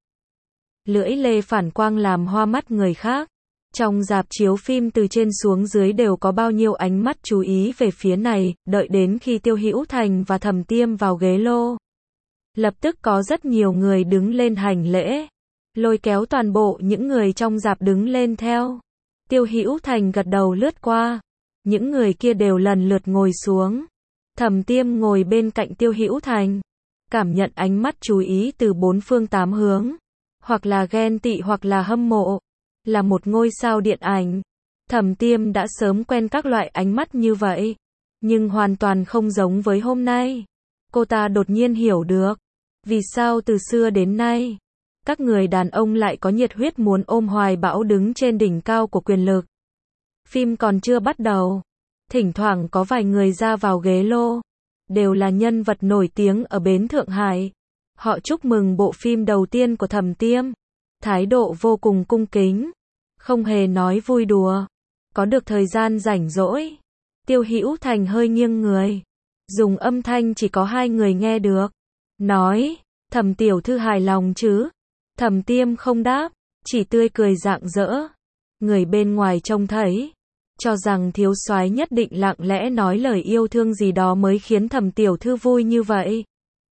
Lưỡi lê phản quang làm hoa mắt người khác. Trong rạp chiếu phim từ trên xuống dưới đều có bao nhiêu ánh mắt chú ý về phía này, đợi đến khi Tiêu Hữu Thành và Thẩm Tiêm vào ghế lô. Lập tức có rất nhiều người đứng lên hành lễ, lôi kéo toàn bộ những người trong rạp đứng lên theo. Tiêu Hữu Thành gật đầu lướt qua, những người kia đều lần lượt ngồi xuống. Thẩm Tiêm ngồi bên cạnh Tiêu Hữu Thành, cảm nhận ánh mắt chú ý từ bốn phương tám hướng, hoặc là ghen tị hoặc là hâm mộ. Là một ngôi sao điện ảnh, Thẩm Tiêm đã sớm quen các loại ánh mắt như vậy, nhưng hoàn toàn không giống với hôm nay. Cô ta đột nhiên hiểu được, vì sao từ xưa đến nay, các người đàn ông lại có nhiệt huyết muốn ôm hoài bão đứng trên đỉnh cao của quyền lực. Phim còn chưa bắt đầu, thỉnh thoảng có vài người ra vào ghế lô, đều là nhân vật nổi tiếng ở bến Thượng Hải. Họ chúc mừng bộ phim đầu tiên của Thẩm Tiêm. Thái độ vô cùng cung kính, không hề nói vui đùa. Có được thời gian rảnh rỗi, Tiêu Hữu Thành hơi nghiêng người, dùng âm thanh chỉ có hai người nghe được, nói, Thẩm tiểu thư hài lòng chứ? Thẩm Tiêm không đáp, chỉ tươi cười rạng rỡ. Người bên ngoài trông thấy, cho rằng thiếu soái nhất định lặng lẽ nói lời yêu thương gì đó mới khiến Thẩm tiểu thư vui như vậy.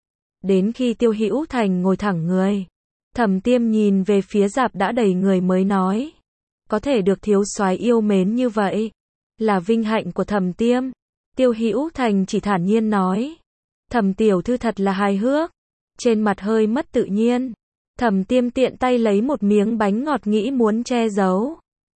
Đến khi Tiêu Hữu Thành ngồi thẳng người, Thẩm Tiêm nhìn về phía rạp đã đầy người mới nói, có thể được thiếu soái yêu mến như vậy, là vinh hạnh của Thẩm Tiêm. Tiêu Hữu Thành chỉ thản nhiên nói, Thẩm tiểu thư thật là hài hước, trên mặt hơi mất tự nhiên. Thẩm Tiêm tiện tay lấy một miếng bánh ngọt nghĩ muốn che giấu.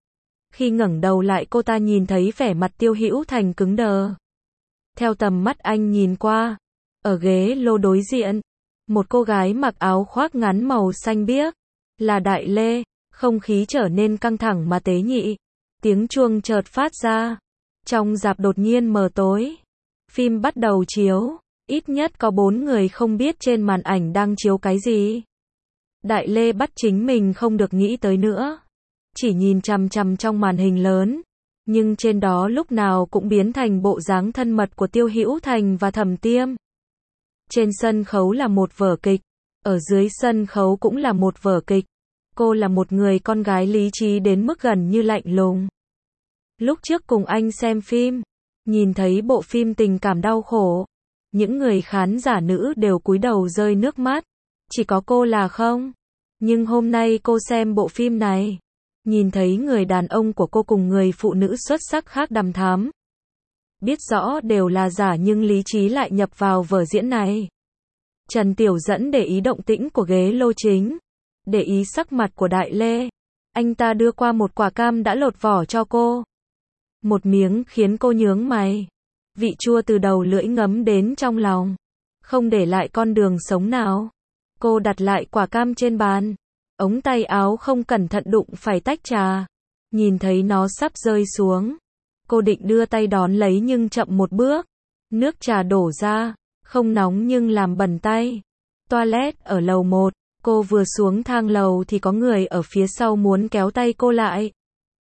Khi ngẩng đầu lại cô ta nhìn thấy vẻ mặt Tiêu Hữu Thành cứng đờ. Theo tầm mắt anh nhìn qua, ở ghế lô đối diện, một cô gái mặc áo khoác ngắn màu xanh biếc, là Đại Lê. Không khí trở nên căng thẳng mà tế nhị. Tiếng chuông chợt phát ra. Trong rạp đột nhiên mờ tối. Phim bắt đầu chiếu. Ít nhất có 4 người không biết trên màn ảnh đang chiếu cái gì. Đại Lê bắt chính mình không được nghĩ tới nữa. Chỉ nhìn chằm chằm trong màn hình lớn. Nhưng trên đó lúc nào cũng biến thành bộ dáng thân mật của Tiêu Hữu Thành và Thẩm Tiêm. Trên sân khấu là một vở kịch. Ở dưới sân khấu cũng là một vở kịch. Cô là một người con gái lý trí đến mức gần như lạnh lùng. Lúc trước cùng anh xem phim, nhìn thấy bộ phim tình cảm đau khổ, những người khán giả nữ đều cúi đầu rơi nước mắt, chỉ có cô là không. Nhưng hôm nay cô xem bộ phim này, nhìn thấy người đàn ông của cô cùng người phụ nữ xuất sắc khác đằm thắm. Biết rõ đều là giả nhưng lý trí lại nhập vào vở diễn này. Trần Tiểu Dẫn để ý động tĩnh của ghế lô chính. Để ý sắc mặt của Đại Lê. Anh ta đưa qua một quả cam đã lột vỏ cho cô. Một miếng khiến cô nhướng mày. Vị chua từ đầu lưỡi ngấm đến trong lòng. Không để lại con đường sống nào. Cô đặt lại quả cam trên bàn. Ống tay áo không cẩn thận đụng phải tách trà. Nhìn thấy nó sắp rơi xuống. Cô định đưa tay đón lấy nhưng chậm một bước. Nước trà đổ ra. Không nóng nhưng làm bẩn tay. Toilet ở lầu 1. Cô vừa xuống thang lầu thì có người ở phía sau muốn kéo tay cô lại.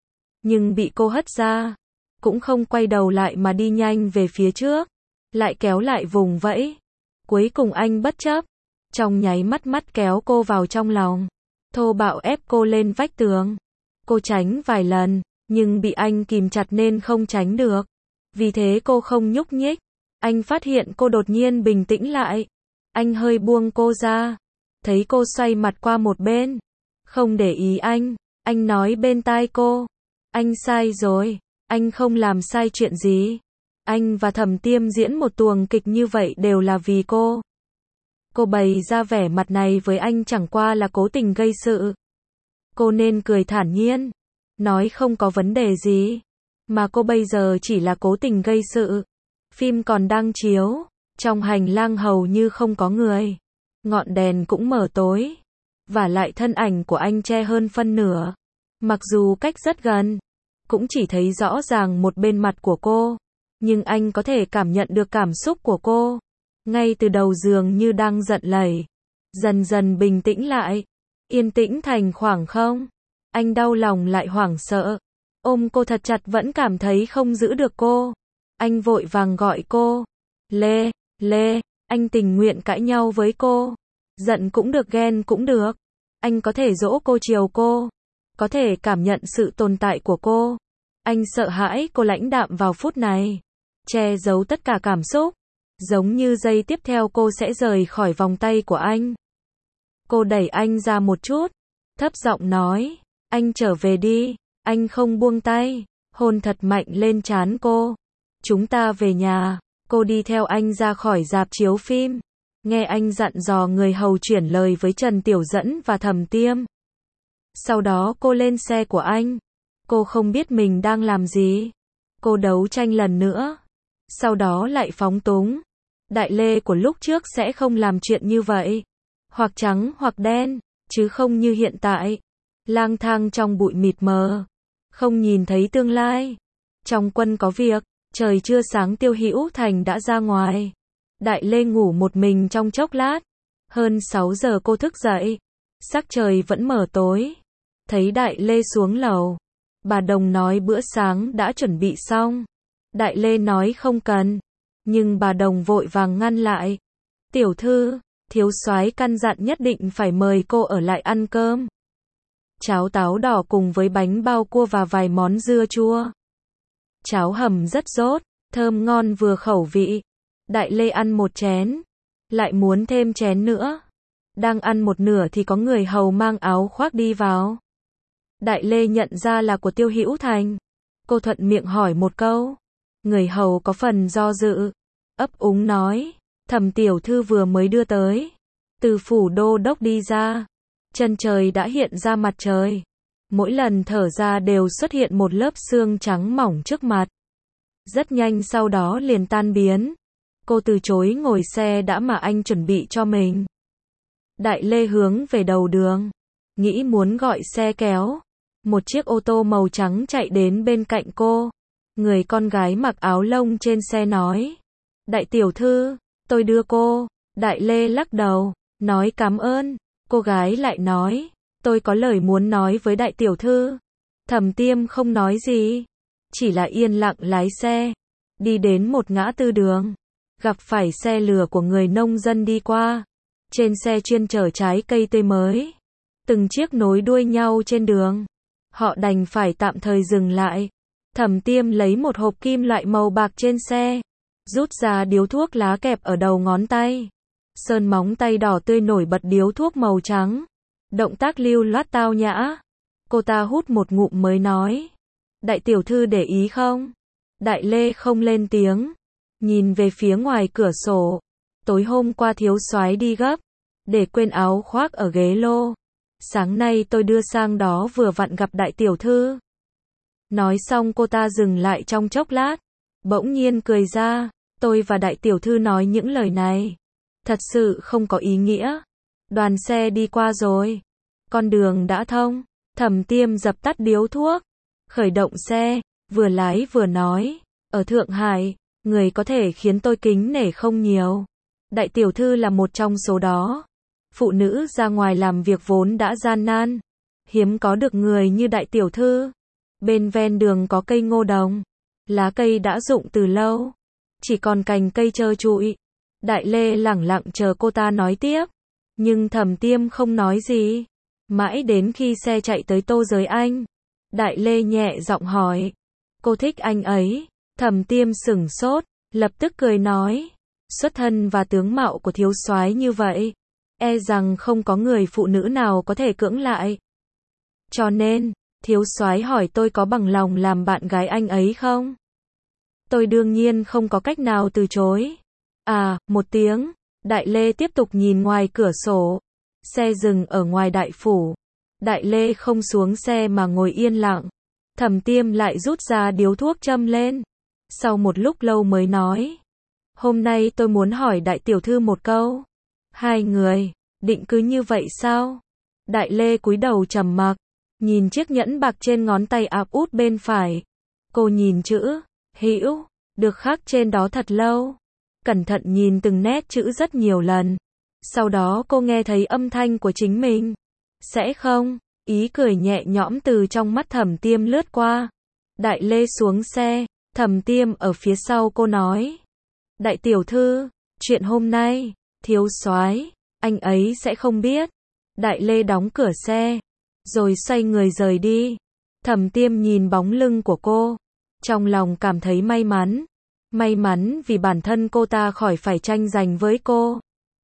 Nhưng bị cô hất ra. Cũng không quay đầu lại mà đi nhanh về phía trước. Lại kéo lại vùng vẫy. Cuối cùng anh bất chấp. Trong nháy mắt mắt kéo cô vào trong lòng. Thô bạo ép cô lên vách tường. Cô tránh vài lần, nhưng bị anh kìm chặt nên không tránh được. Vì thế cô không nhúc nhích. Anh phát hiện cô đột nhiên bình tĩnh lại. Anh hơi buông cô ra. Thấy cô xoay mặt qua một bên. Không để ý anh nói bên tai cô. Anh sai rồi, anh không làm sai chuyện gì. Anh và Thẩm Tiêm diễn một tuồng kịch như vậy đều là vì cô. Cô bày ra vẻ mặt này với anh chẳng qua là cố tình gây sự. Cô nên cười thản nhiên, nói không có vấn đề gì. Mà cô bây giờ chỉ là cố tình gây sự. Phim còn đang chiếu, trong hành lang hầu như không có người. ngọn đèn cũng mờ tối. Và lại thân ảnh của anh che hơn phân nửa. Mặc dù cách rất gần, cũng chỉ thấy rõ ràng một bên mặt của cô. Nhưng anh có thể cảm nhận được cảm xúc của cô. Ngay từ đầu dường như đang giận lẩy. Dần dần bình tĩnh lại. Yên tĩnh thành khoảng không. Anh đau lòng lại hoảng sợ. Ôm cô thật chặt vẫn cảm thấy không giữ được cô. Anh vội vàng gọi cô. Lê, Lê, anh tình nguyện cãi nhau với cô. Giận cũng được, ghen cũng được. Anh có thể dỗ cô, chiều cô. Có thể cảm nhận sự tồn tại của cô. Anh sợ hãi cô lãnh đạm vào phút này. Che giấu tất cả cảm xúc. Giống như giây tiếp theo cô sẽ rời khỏi vòng tay của anh. Cô đẩy anh ra một chút. Thấp giọng nói. Anh trở về đi. Anh không buông tay. Hôn thật mạnh lên trán cô. Chúng ta về nhà. Cô đi theo anh ra khỏi rạp chiếu phim. Nghe anh dặn dò người hầu chuyển lời với Trần Tiểu Dẫn và Thẩm Tiêm. Sau đó cô lên xe của anh. Cô không biết mình đang làm gì. Cô đấu tranh lần nữa. Sau đó lại phóng túng. Đại Lê của lúc trước sẽ không làm chuyện như vậy. Hoặc trắng hoặc đen, chứ không như hiện tại. Lang thang trong bụi mịt mờ. Không nhìn thấy tương lai. Trong quân có việc, trời chưa sáng Tiêu Hữu Thành đã ra ngoài. Đại Lê ngủ một mình trong chốc lát. Hơn 6 giờ cô thức dậy. Sắc trời vẫn mờ tối. Thấy Đại Lê xuống lầu. Bà Đồng nói bữa sáng đã chuẩn bị xong. Đại Lê nói không cần. Nhưng bà Đồng vội vàng ngăn lại. Tiểu thư, thiếu soái căn dặn nhất định phải mời cô ở lại ăn cơm. Cháo táo đỏ cùng với bánh bao cua và vài món dưa chua. Cháo hầm rất rốt, thơm ngon vừa khẩu vị. Đại Lê ăn một chén. Lại muốn thêm chén nữa. Đang ăn một nửa thì có người hầu mang áo khoác đi vào. Đại Lê nhận ra là của Tiêu Hữu Thành. Cô thuận miệng hỏi một câu. Người hầu có phần do dự. Ấp úng nói. Thẩm tiểu thư vừa mới đưa tới. Từ phủ đô đốc đi ra. Chân trời đã hiện ra mặt trời. Mỗi lần thở ra đều xuất hiện một lớp sương trắng mỏng trước mặt. Rất nhanh sau đó liền tan biến. Cô từ chối ngồi xe đã mà anh chuẩn bị cho mình. Đại Lê hướng về đầu đường. Nghĩ muốn gọi xe kéo. Một chiếc ô tô màu trắng chạy đến bên cạnh cô. Người con gái mặc áo lông trên xe nói. Đại tiểu thư, tôi đưa cô. Đại Lê lắc đầu, nói cảm ơn. Cô gái lại nói. Tôi có lời muốn nói với đại tiểu thư. Thẩm Tiêm không nói gì. Chỉ là yên lặng lái xe. Đi đến một ngã tư đường. Gặp phải xe lừa của người nông dân đi qua. Trên xe chuyên chở trái cây tươi mới. Từng chiếc nối đuôi nhau trên đường. Họ đành phải tạm thời dừng lại. Thẩm Tiêm lấy một hộp kim loại màu bạc trên xe. Rút ra điếu thuốc lá kẹp ở đầu ngón tay. Sơn móng tay đỏ tươi nổi bật điếu thuốc màu trắng. Động tác lưu loát tao nhã. Cô ta hút một ngụm mới nói. Đại tiểu thư để ý không? Đại Lê không lên tiếng. Nhìn về phía ngoài cửa sổ. Tối hôm qua thiếu soái đi gấp. Để quên áo khoác ở ghế lô. Sáng nay tôi đưa sang đó vừa vặn gặp đại tiểu thư. Nói xong cô ta dừng lại trong chốc lát. Bỗng nhiên cười ra. Tôi và đại tiểu thư nói những lời này. Thật sự không có ý nghĩa. Đoàn xe đi qua rồi. Con đường đã thông. Thẩm Tiêm dập tắt điếu thuốc. Khởi động xe. Vừa lái vừa nói. Ở Thượng Hải, người có thể khiến tôi kính nể không nhiều. Đại tiểu thư là một trong số đó. Phụ nữ ra ngoài làm việc vốn đã gian nan. Hiếm có được người như đại tiểu thư. Bên ven đường có cây ngô đồng. Lá cây đã rụng từ lâu. Chỉ còn cành cây trơ trụi. Đại Lê lẳng lặng chờ cô ta nói tiếp. Nhưng Thẩm Tiêm không nói gì. Mãi đến khi xe chạy tới Tô Giới Anh. Đại Lê nhẹ giọng hỏi. Cô thích anh ấy. Thẩm Tiêm sửng sốt. Lập tức cười nói. Xuất thân và tướng mạo của thiếu soái như vậy. E rằng không có người phụ nữ nào có thể cưỡng lại. Cho nên, thiếu soái hỏi tôi có bằng lòng làm bạn gái anh ấy không? Tôi đương nhiên không có cách nào từ chối. À, một tiếng. Đại Lê tiếp tục nhìn ngoài cửa sổ. Xe dừng ở ngoài đại phủ. Đại Lê không xuống xe mà ngồi yên lặng. Thẩm Tiêm lại rút ra điếu thuốc châm lên. Sau một lúc lâu mới nói. Hôm nay tôi muốn hỏi đại tiểu thư một câu. Hai người, định cứ như vậy sao? Đại Lê cúi đầu trầm mặc, nhìn chiếc nhẫn bạc trên ngón tay áp út bên phải. Cô nhìn chữ, Hữu, được khắc trên đó thật lâu. Cẩn thận nhìn từng nét chữ rất nhiều lần. Sau đó cô nghe thấy âm thanh của chính mình. Sẽ không, ý cười nhẹ nhõm từ trong mắt Thẩm Tiêm lướt qua. Đại Lê xuống xe, Thẩm Tiêm ở phía sau cô nói. Đại tiểu thư, chuyện hôm nay, thiếu soái, anh ấy sẽ không biết. Đại Lê đóng cửa xe, rồi xoay người rời đi. Thẩm Tiêm nhìn bóng lưng của cô, trong lòng cảm thấy may mắn. May mắn vì bản thân cô ta khỏi phải tranh giành với cô.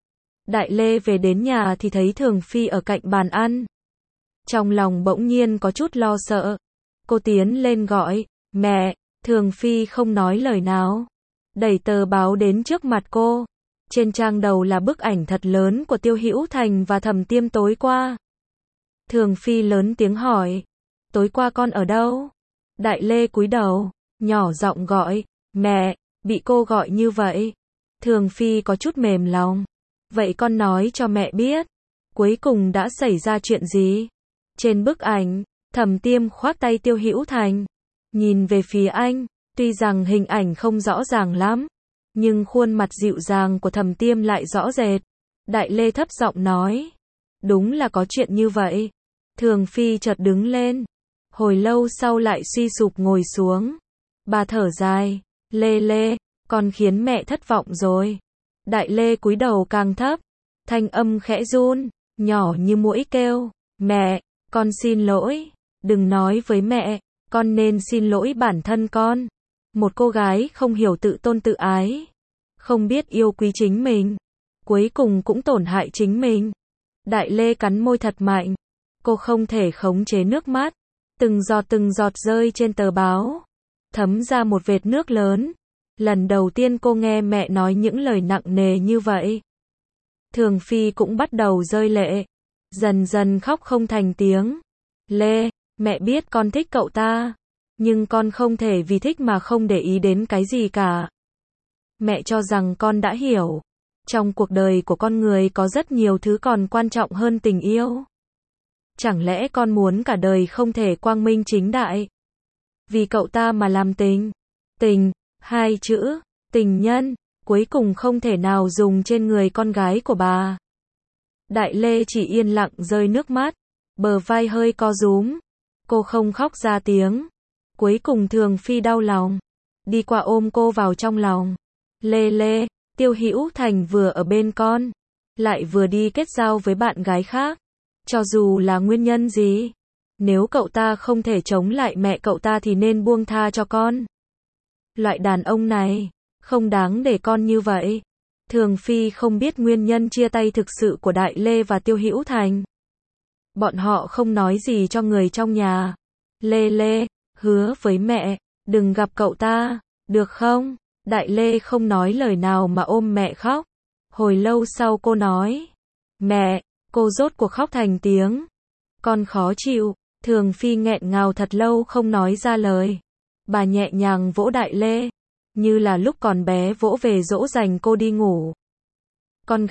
Đại Lê về đến nhà thì thấy Thường Phi ở cạnh bàn ăn. Trong lòng bỗng nhiên có chút lo sợ. Cô tiến lên gọi, mẹ. Thường Phi không nói lời nào, đẩy tờ báo đến trước mặt cô. Trên trang đầu là bức ảnh thật lớn của Tiêu Hữu Thành và Thẩm Tiêm tối qua. Thường Phi lớn tiếng hỏi, tối qua con ở đâu? Đại Lê cúi đầu, nhỏ giọng gọi, mẹ. Bị cô gọi như vậy, Thường Phi có chút mềm lòng. Vậy con nói cho mẹ biết, cuối cùng đã xảy ra chuyện gì? Trên bức ảnh, Thẩm Tiêm khoác tay Tiêu Hữu Thành, nhìn về phía anh. Tuy rằng hình ảnh không rõ ràng lắm, nhưng khuôn mặt dịu dàng của Thẩm Tiêm lại rõ rệt. Đại Lê thấp giọng nói, đúng là có chuyện như vậy. Thường Phi chợt đứng lên, hồi lâu sau lại suy sụp ngồi xuống. Bà thở dài, Lê, con khiến mẹ thất vọng rồi. Đại Lê cúi đầu càng thấp, thanh âm khẽ run, nhỏ như muỗi kêu, mẹ, con xin lỗi, đừng nói với mẹ, con nên xin lỗi bản thân con. Một cô gái không hiểu tự tôn tự ái, không biết yêu quý chính mình, cuối cùng cũng tổn hại chính mình. Đại Lê cắn môi thật mạnh, cô không thể khống chế nước mắt, từng giọt rơi trên tờ báo, thấm ra một vệt nước lớn. Lần đầu tiên cô nghe mẹ nói những lời nặng nề như vậy. Thường Phi cũng bắt đầu rơi lệ, dần dần khóc không thành tiếng. Lê, mẹ biết con thích cậu ta, nhưng con không thể vì thích mà không để ý đến cái gì cả. Mẹ cho rằng con đã hiểu, trong cuộc đời của con người có rất nhiều thứ còn quan trọng hơn tình yêu. Chẳng lẽ con muốn cả đời không thể quang minh chính đại, vì cậu ta mà làm tình? Hai chữ, tình nhân, cuối cùng không thể nào dùng trên người con gái của bà. Đại Lê chỉ yên lặng rơi nước mắt, bờ vai hơi co rúm. Cô không khóc ra tiếng. Cuối cùng Thường Phi đau lòng, đi qua ôm cô vào trong lòng. Lê, Tiêu Hữu Thành vừa ở bên con, lại vừa đi kết giao với bạn gái khác. Cho dù là nguyên nhân gì, nếu cậu ta không thể chống lại mẹ cậu ta thì nên buông tha cho con. Loại đàn ông này, không đáng để con như vậy. Thường Phi không biết nguyên nhân chia tay thực sự của Đại Lê và Tiêu Hữu Thành. Bọn họ không nói gì cho người trong nhà. Lê, hứa với mẹ, đừng gặp cậu ta, được không? Đại Lê không nói lời nào mà ôm mẹ khóc. Hồi lâu sau cô nói, mẹ, cô rốt cuộc khóc thành tiếng. Con khó chịu. Thường Phi nghẹn ngào thật lâu không nói ra lời. Bà nhẹ nhàng vỗ Đại Lê, như là lúc còn bé vỗ về dỗ dành cô đi ngủ. Con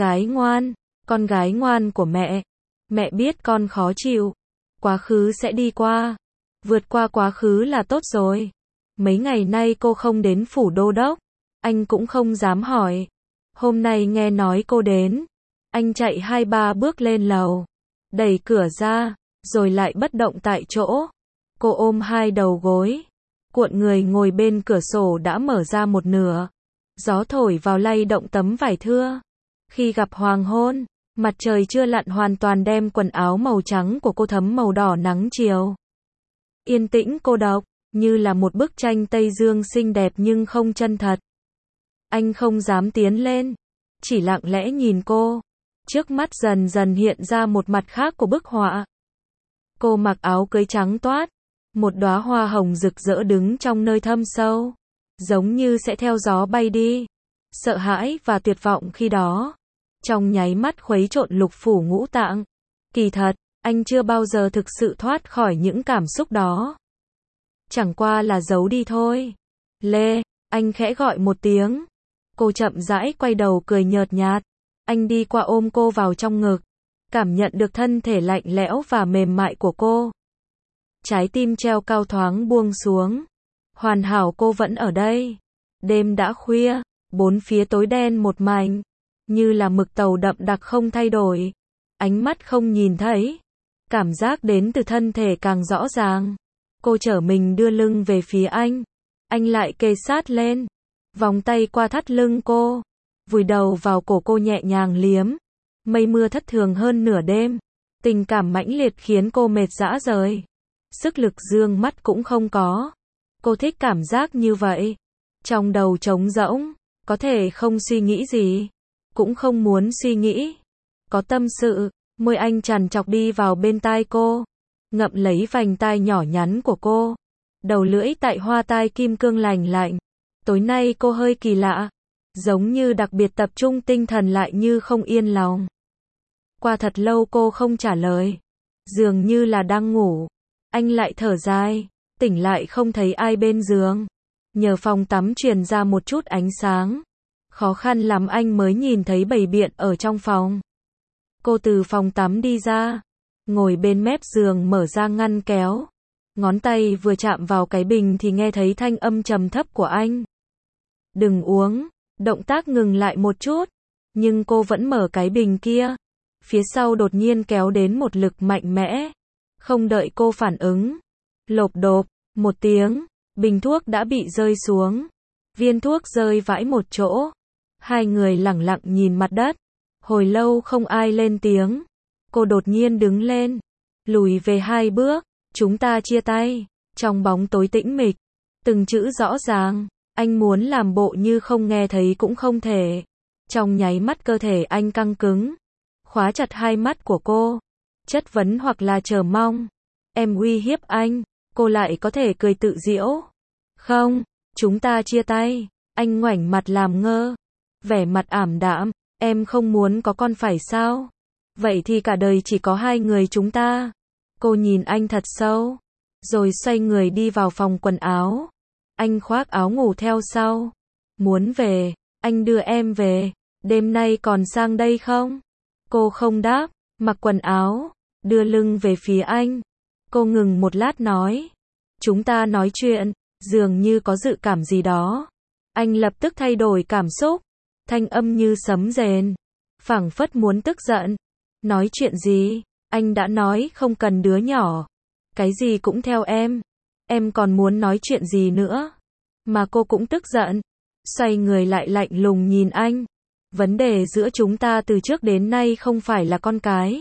gái ngoan của mẹ. Mẹ biết con khó chịu. Quá khứ sẽ đi qua. Vượt qua quá khứ là tốt rồi. Mấy ngày nay cô không đến phủ đô đốc, anh cũng không dám hỏi. Hôm nay nghe nói cô đến, anh chạy 2-3 bước lên lầu, đẩy cửa ra, rồi lại bất động tại chỗ. Cô ôm hai đầu gối, cuộn người ngồi bên cửa sổ đã mở ra một nửa. Gió thổi vào lay động tấm vải thưa. Khi gặp hoàng hôn, mặt trời chưa lặn hoàn toàn đem quần áo màu trắng của cô thấm màu đỏ nắng chiều. Yên tĩnh cô độc, như là một bức tranh Tây Dương xinh đẹp nhưng không chân thật. Anh không dám tiến lên, chỉ lặng lẽ nhìn cô. Trước mắt dần dần hiện ra một mặt khác của bức họa. Cô mặc áo cưới trắng toát, một đóa hoa hồng rực rỡ đứng trong nơi thâm sâu, giống như sẽ theo gió bay đi. Sợ hãi và tuyệt vọng khi đó, trong nháy mắt khuấy trộn lục phủ ngũ tạng. Kỳ thật, anh chưa bao giờ thực sự thoát khỏi những cảm xúc đó. Chẳng qua là giấu đi thôi. Lê, anh khẽ gọi một tiếng. Cô chậm rãi quay đầu cười nhợt nhạt. Anh đi qua ôm cô vào trong ngực, cảm nhận được thân thể lạnh lẽo và mềm mại của cô. Trái tim treo cao thoáng buông xuống. Hoàn hảo, cô vẫn ở đây. Đêm đã khuya, bốn phía tối đen một mảnh, như là mực tàu đậm đặc không thay đổi. Ánh mắt không nhìn thấy, cảm giác đến từ thân thể càng rõ ràng. Cô trở mình đưa lưng về phía anh lại kề sát lên, vòng tay qua thắt lưng cô, vùi đầu vào cổ cô nhẹ nhàng liếm. Mây mưa thất thường hơn nửa đêm, tình cảm mãnh liệt khiến cô mệt rã rời. Sức lực dương mắt cũng không có. Cô thích cảm giác như vậy. Trong đầu trống rỗng, có thể không suy nghĩ gì, cũng không muốn suy nghĩ. Có tâm sự, môi anh trằn trọc đi vào bên tai cô, ngậm lấy vành tai nhỏ nhắn của cô. Đầu lưỡi tại hoa tai kim cương lành lạnh. Tối nay cô hơi kỳ lạ, giống như đặc biệt tập trung tinh thần lại như không yên lòng. Qua thật lâu cô không trả lời, dường như là đang ngủ. Anh lại thở dài, tỉnh lại không thấy ai bên giường. Nhờ phòng tắm truyền ra một chút ánh sáng, khó khăn lắm anh mới nhìn thấy bầy biện ở trong phòng. Cô từ phòng tắm đi ra, ngồi bên mép giường mở ra ngăn kéo. Ngón tay vừa chạm vào cái bình thì nghe thấy thanh âm trầm thấp của anh. Đừng uống, động tác ngừng lại một chút, nhưng cô vẫn mở cái bình kia. Phía sau đột nhiên kéo đến một lực mạnh mẽ. Không đợi cô phản ứng, lộp độp, một tiếng, bình thuốc đã bị rơi xuống. Viên thuốc rơi vãi một chỗ. Hai người lẳng lặng nhìn mặt đất. Hồi lâu không ai lên tiếng. Cô đột nhiên đứng lên, lùi về 2 bước. Chúng ta chia tay. Trong bóng tối tĩnh mịch, từng chữ rõ ràng. Anh muốn làm bộ như không nghe thấy cũng không thể. Trong nháy mắt cơ thể anh căng cứng, khóa chặt hai mắt của cô. Chất vấn hoặc là chờ mong. Em uy hiếp anh, cô lại có thể cười tự giễu. Không, chúng ta chia tay. Anh ngoảnh mặt làm ngơ, vẻ mặt ảm đạm. Em không muốn có con phải sao? Vậy thì cả đời chỉ có 2 người chúng ta. Cô nhìn anh thật sâu, rồi xoay người đi vào phòng quần áo. Anh khoác áo ngủ theo sau. Muốn về, anh đưa em về. Đêm nay còn sang đây không? Cô không đáp, mặc quần áo, đưa lưng về phía anh. Cô ngừng một lát nói. Chúng ta nói chuyện, dường như có dự cảm gì đó. Anh lập tức thay đổi cảm xúc, thanh âm như sấm rền, phảng phất muốn tức giận. Nói chuyện gì? Anh đã nói không cần đứa nhỏ. Cái gì cũng theo em. Em còn muốn nói chuyện gì nữa? Mà cô cũng tức giận, xoay người lại lạnh lùng nhìn anh. Vấn đề giữa chúng ta từ trước đến nay không phải là con cái.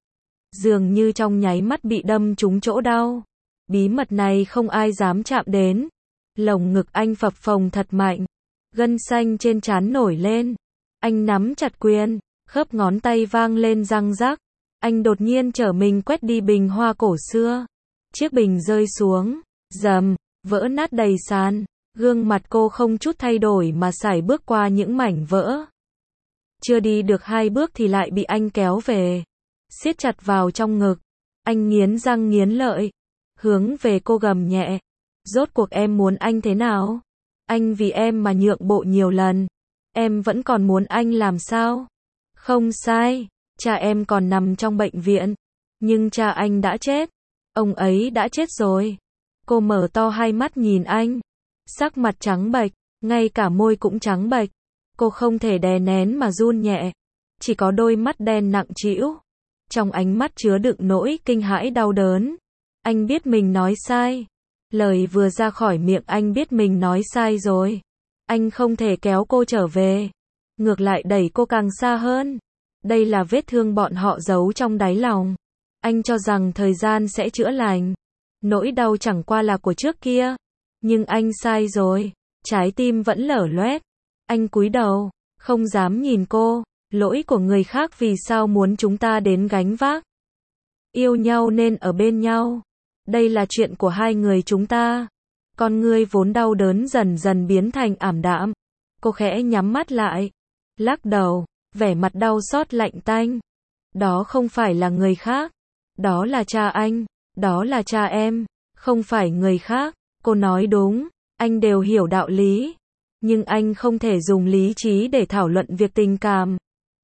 Dường như trong nháy mắt bị đâm trúng chỗ đau. Bí mật này không ai dám chạm đến. Lồng ngực anh phập phồng thật mạnh. Gân xanh trên trán nổi lên. Anh nắm chặt quyền, khớp ngón tay vang lên răng rắc. Anh đột nhiên trở mình quét đi bình hoa cổ xưa. Chiếc bình rơi xuống, rầm, vỡ nát đầy sàn. Gương mặt cô không chút thay đổi mà sải bước qua những mảnh vỡ. Chưa đi được 2 bước thì lại bị anh kéo về, siết chặt vào trong ngực. Anh nghiến răng nghiến lợi, hướng về cô gầm nhẹ. Rốt cuộc em muốn anh thế nào? Anh vì em mà nhượng bộ nhiều lần. Em vẫn còn muốn anh làm sao? Không sai, cha em còn nằm trong bệnh viện. Nhưng cha anh đã chết. Ông ấy đã chết rồi. Cô mở to hai mắt nhìn anh. Sắc mặt trắng bệch, ngay cả môi cũng trắng bệch. Cô không thể đè nén mà run nhẹ. Chỉ có đôi mắt đen nặng trĩu. Trong ánh mắt chứa đựng nỗi kinh hãi đau đớn. Anh biết mình nói sai. Lời vừa ra khỏi miệng anh biết mình nói sai rồi. Anh không thể kéo cô trở về. Ngược lại đẩy cô càng xa hơn. Đây là vết thương bọn họ giấu trong đáy lòng. Anh cho rằng thời gian sẽ chữa lành. Nỗi đau chẳng qua là của trước kia. Nhưng anh sai rồi. Trái tim vẫn lở loét. Anh cúi đầu, không dám nhìn cô. Lỗi của người khác vì sao muốn chúng ta đến gánh vác. Yêu nhau nên ở bên nhau. Đây là chuyện của 2 người chúng ta. Con ngươi vốn đau đớn dần dần biến thành ảm đạm. Cô khẽ nhắm mắt lại, lắc đầu, vẻ mặt đau xót lạnh tanh. Đó không phải là người khác. Đó là cha anh. Đó là cha em. Không phải người khác. Cô nói đúng. Anh đều hiểu đạo lý. Nhưng anh không thể dùng lý trí để thảo luận việc tình cảm.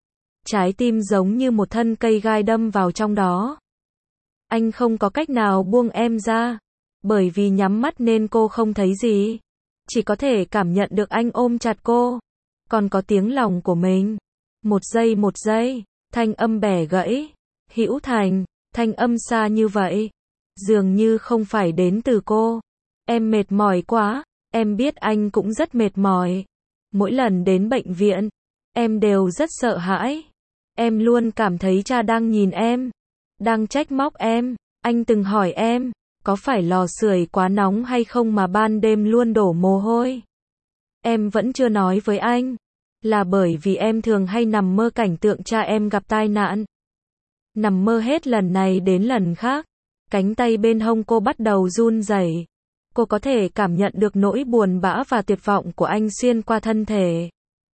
Trái tim giống như một thân cây gai đâm vào trong đó. Anh không có cách nào buông em ra. Bởi vì nhắm mắt nên cô không thấy gì. Chỉ có thể cảm nhận được anh ôm chặt cô. Còn có tiếng lòng của mình. Một giây, thanh âm bẻ gãy. Hữu Thành, thanh âm xa như vậy. Dường như không phải đến từ cô. Em mệt mỏi quá, em biết anh cũng rất mệt mỏi. Mỗi lần đến bệnh viện, em đều rất sợ hãi. Em luôn cảm thấy cha đang nhìn em, đang trách móc em. Anh từng hỏi em, có phải lò sưởi quá nóng hay không mà ban đêm luôn đổ mồ hôi? Em vẫn chưa nói với anh, là bởi vì em thường hay nằm mơ cảnh tượng cha em gặp tai nạn. Nằm mơ hết lần này đến lần khác, cánh tay bên hông cô bắt đầu run rẩy. Cô có thể cảm nhận được nỗi buồn bã và tuyệt vọng của anh xuyên qua thân thể,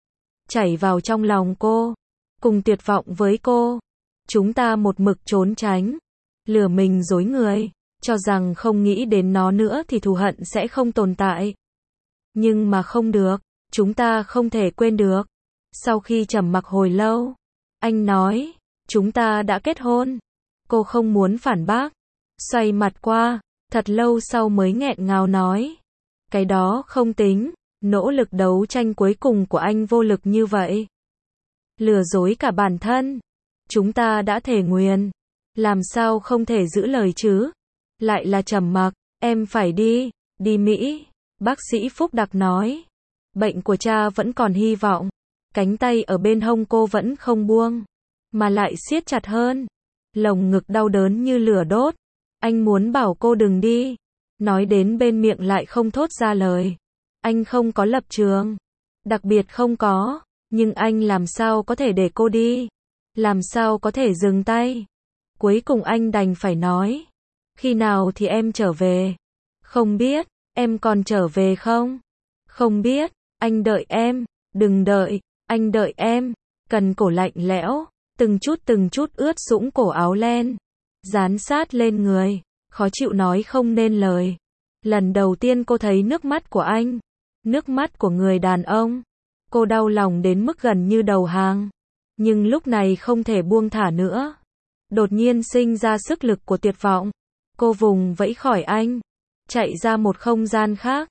chảy vào trong lòng cô, cùng tuyệt vọng với cô. Chúng ta một mực trốn tránh, lừa mình dối người, cho rằng không nghĩ đến nó nữa thì thù hận sẽ không tồn tại. Nhưng mà không được, chúng ta không thể quên được. Sau khi trầm mặc hồi lâu, anh nói, chúng ta đã kết hôn. Cô không muốn phản bác, xoay mặt qua, thật lâu sau mới nghẹn ngào nói, cái đó không tính. Nỗ lực đấu tranh cuối cùng của anh vô lực như vậy. Lừa dối cả bản thân. Chúng ta đã thề nguyền, làm sao không thể giữ lời chứ? Lại là trầm mặc, em phải đi Mỹ. Bác sĩ Phúc Đặc nói, bệnh của cha vẫn còn hy vọng. Cánh tay ở bên hông cô vẫn không buông, mà lại siết chặt hơn. Lồng ngực đau đớn như lửa đốt. Anh muốn bảo cô đừng đi, nói đến bên miệng lại không thốt ra lời. Anh không có lập trường, đặc biệt không có, nhưng anh làm sao có thể để cô đi, làm sao có thể dừng tay. Cuối cùng anh đành phải nói, khi nào thì em trở về? Không biết, em còn trở về không? Không biết, anh đợi em, đừng đợi, anh đợi em. Cần cổ lạnh lẽo, từng chút ướt sũng cổ áo len, dán sát lên người, khó chịu nói không nên lời. Lần đầu tiên cô thấy nước mắt của anh, nước mắt của người đàn ông. Cô đau lòng đến mức gần như đầu hàng, nhưng lúc này không thể buông thả nữa. Đột nhiên sinh ra sức lực của tuyệt vọng. Cô vùng vẫy khỏi anh, chạy ra một không gian khác.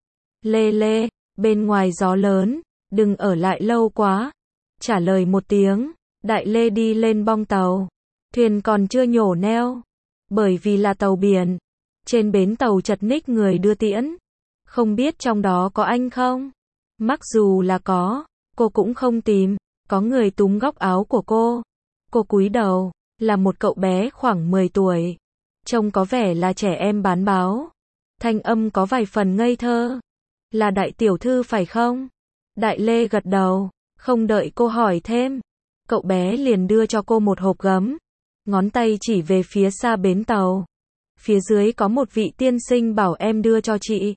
Lê, bên ngoài gió lớn, đừng ở lại lâu quá. Trả lời một tiếng, Đại Lê đi lên bong tàu. Thuyền còn chưa nhổ neo, bởi vì là tàu biển. Trên bến tàu chật ních người đưa tiễn. Không biết trong đó có anh không? Mặc dù là có, cô cũng không tìm. Có người túm góc áo của cô. Cô cúi đầu, là một cậu bé khoảng 10 tuổi. Trông có vẻ là trẻ em bán báo. Thanh âm có vài phần ngây thơ. Là đại tiểu thư phải không? Đại Lê gật đầu, không đợi cô hỏi thêm. Cậu bé liền đưa cho cô một hộp gấm. Ngón tay chỉ về phía xa bến tàu. Phía dưới có một vị tiên sinh bảo em đưa cho chị.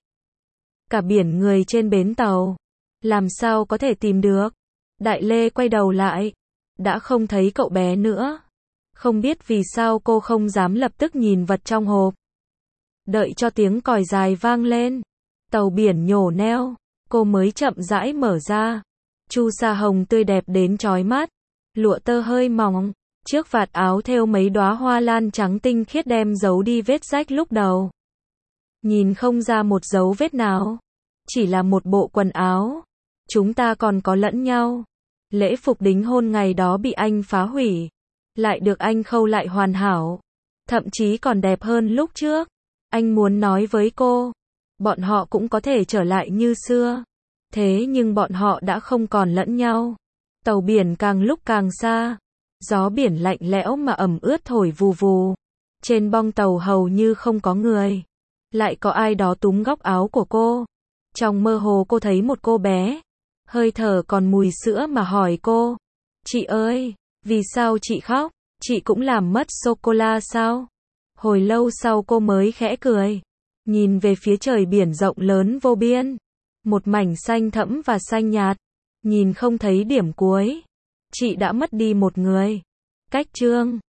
Cả biển người trên bến tàu, làm sao có thể tìm được? Đại Lê quay đầu lại, đã không thấy cậu bé nữa. Không biết vì sao cô không dám lập tức nhìn vật trong hộp. Đợi cho tiếng còi dài vang lên, tàu biển nhổ neo, cô mới chậm rãi mở ra. Chu sa hồng tươi đẹp đến chói mắt, lụa tơ hơi mỏng, trước vạt áo thêu mấy đóa hoa lan trắng tinh khiết đem giấu đi vết rách lúc đầu. Nhìn không ra một dấu vết nào, chỉ là một bộ quần áo. Chúng ta còn có lẫn nhau. Lễ phục đính hôn ngày đó bị anh phá hủy, lại được anh khâu lại hoàn hảo, thậm chí còn đẹp hơn lúc trước. Anh muốn nói với cô, bọn họ cũng có thể trở lại như xưa. Thế nhưng bọn họ đã không còn lẫn nhau. Tàu biển càng lúc càng xa, gió biển lạnh lẽo mà ẩm ướt thổi vù vù. Trên bong tàu hầu như không có người. Lại có ai đó túm góc áo của cô. Trong mơ hồ cô thấy một cô bé, hơi thở còn mùi sữa mà hỏi cô, chị ơi, vì sao chị khóc? Chị cũng làm mất sô-cô-la sao? Hồi lâu sau cô mới khẽ cười, nhìn về phía trời biển rộng lớn vô biên, một mảnh xanh thẫm và xanh nhạt, nhìn không thấy điểm cuối. Chị đã mất đi một người. Cách chương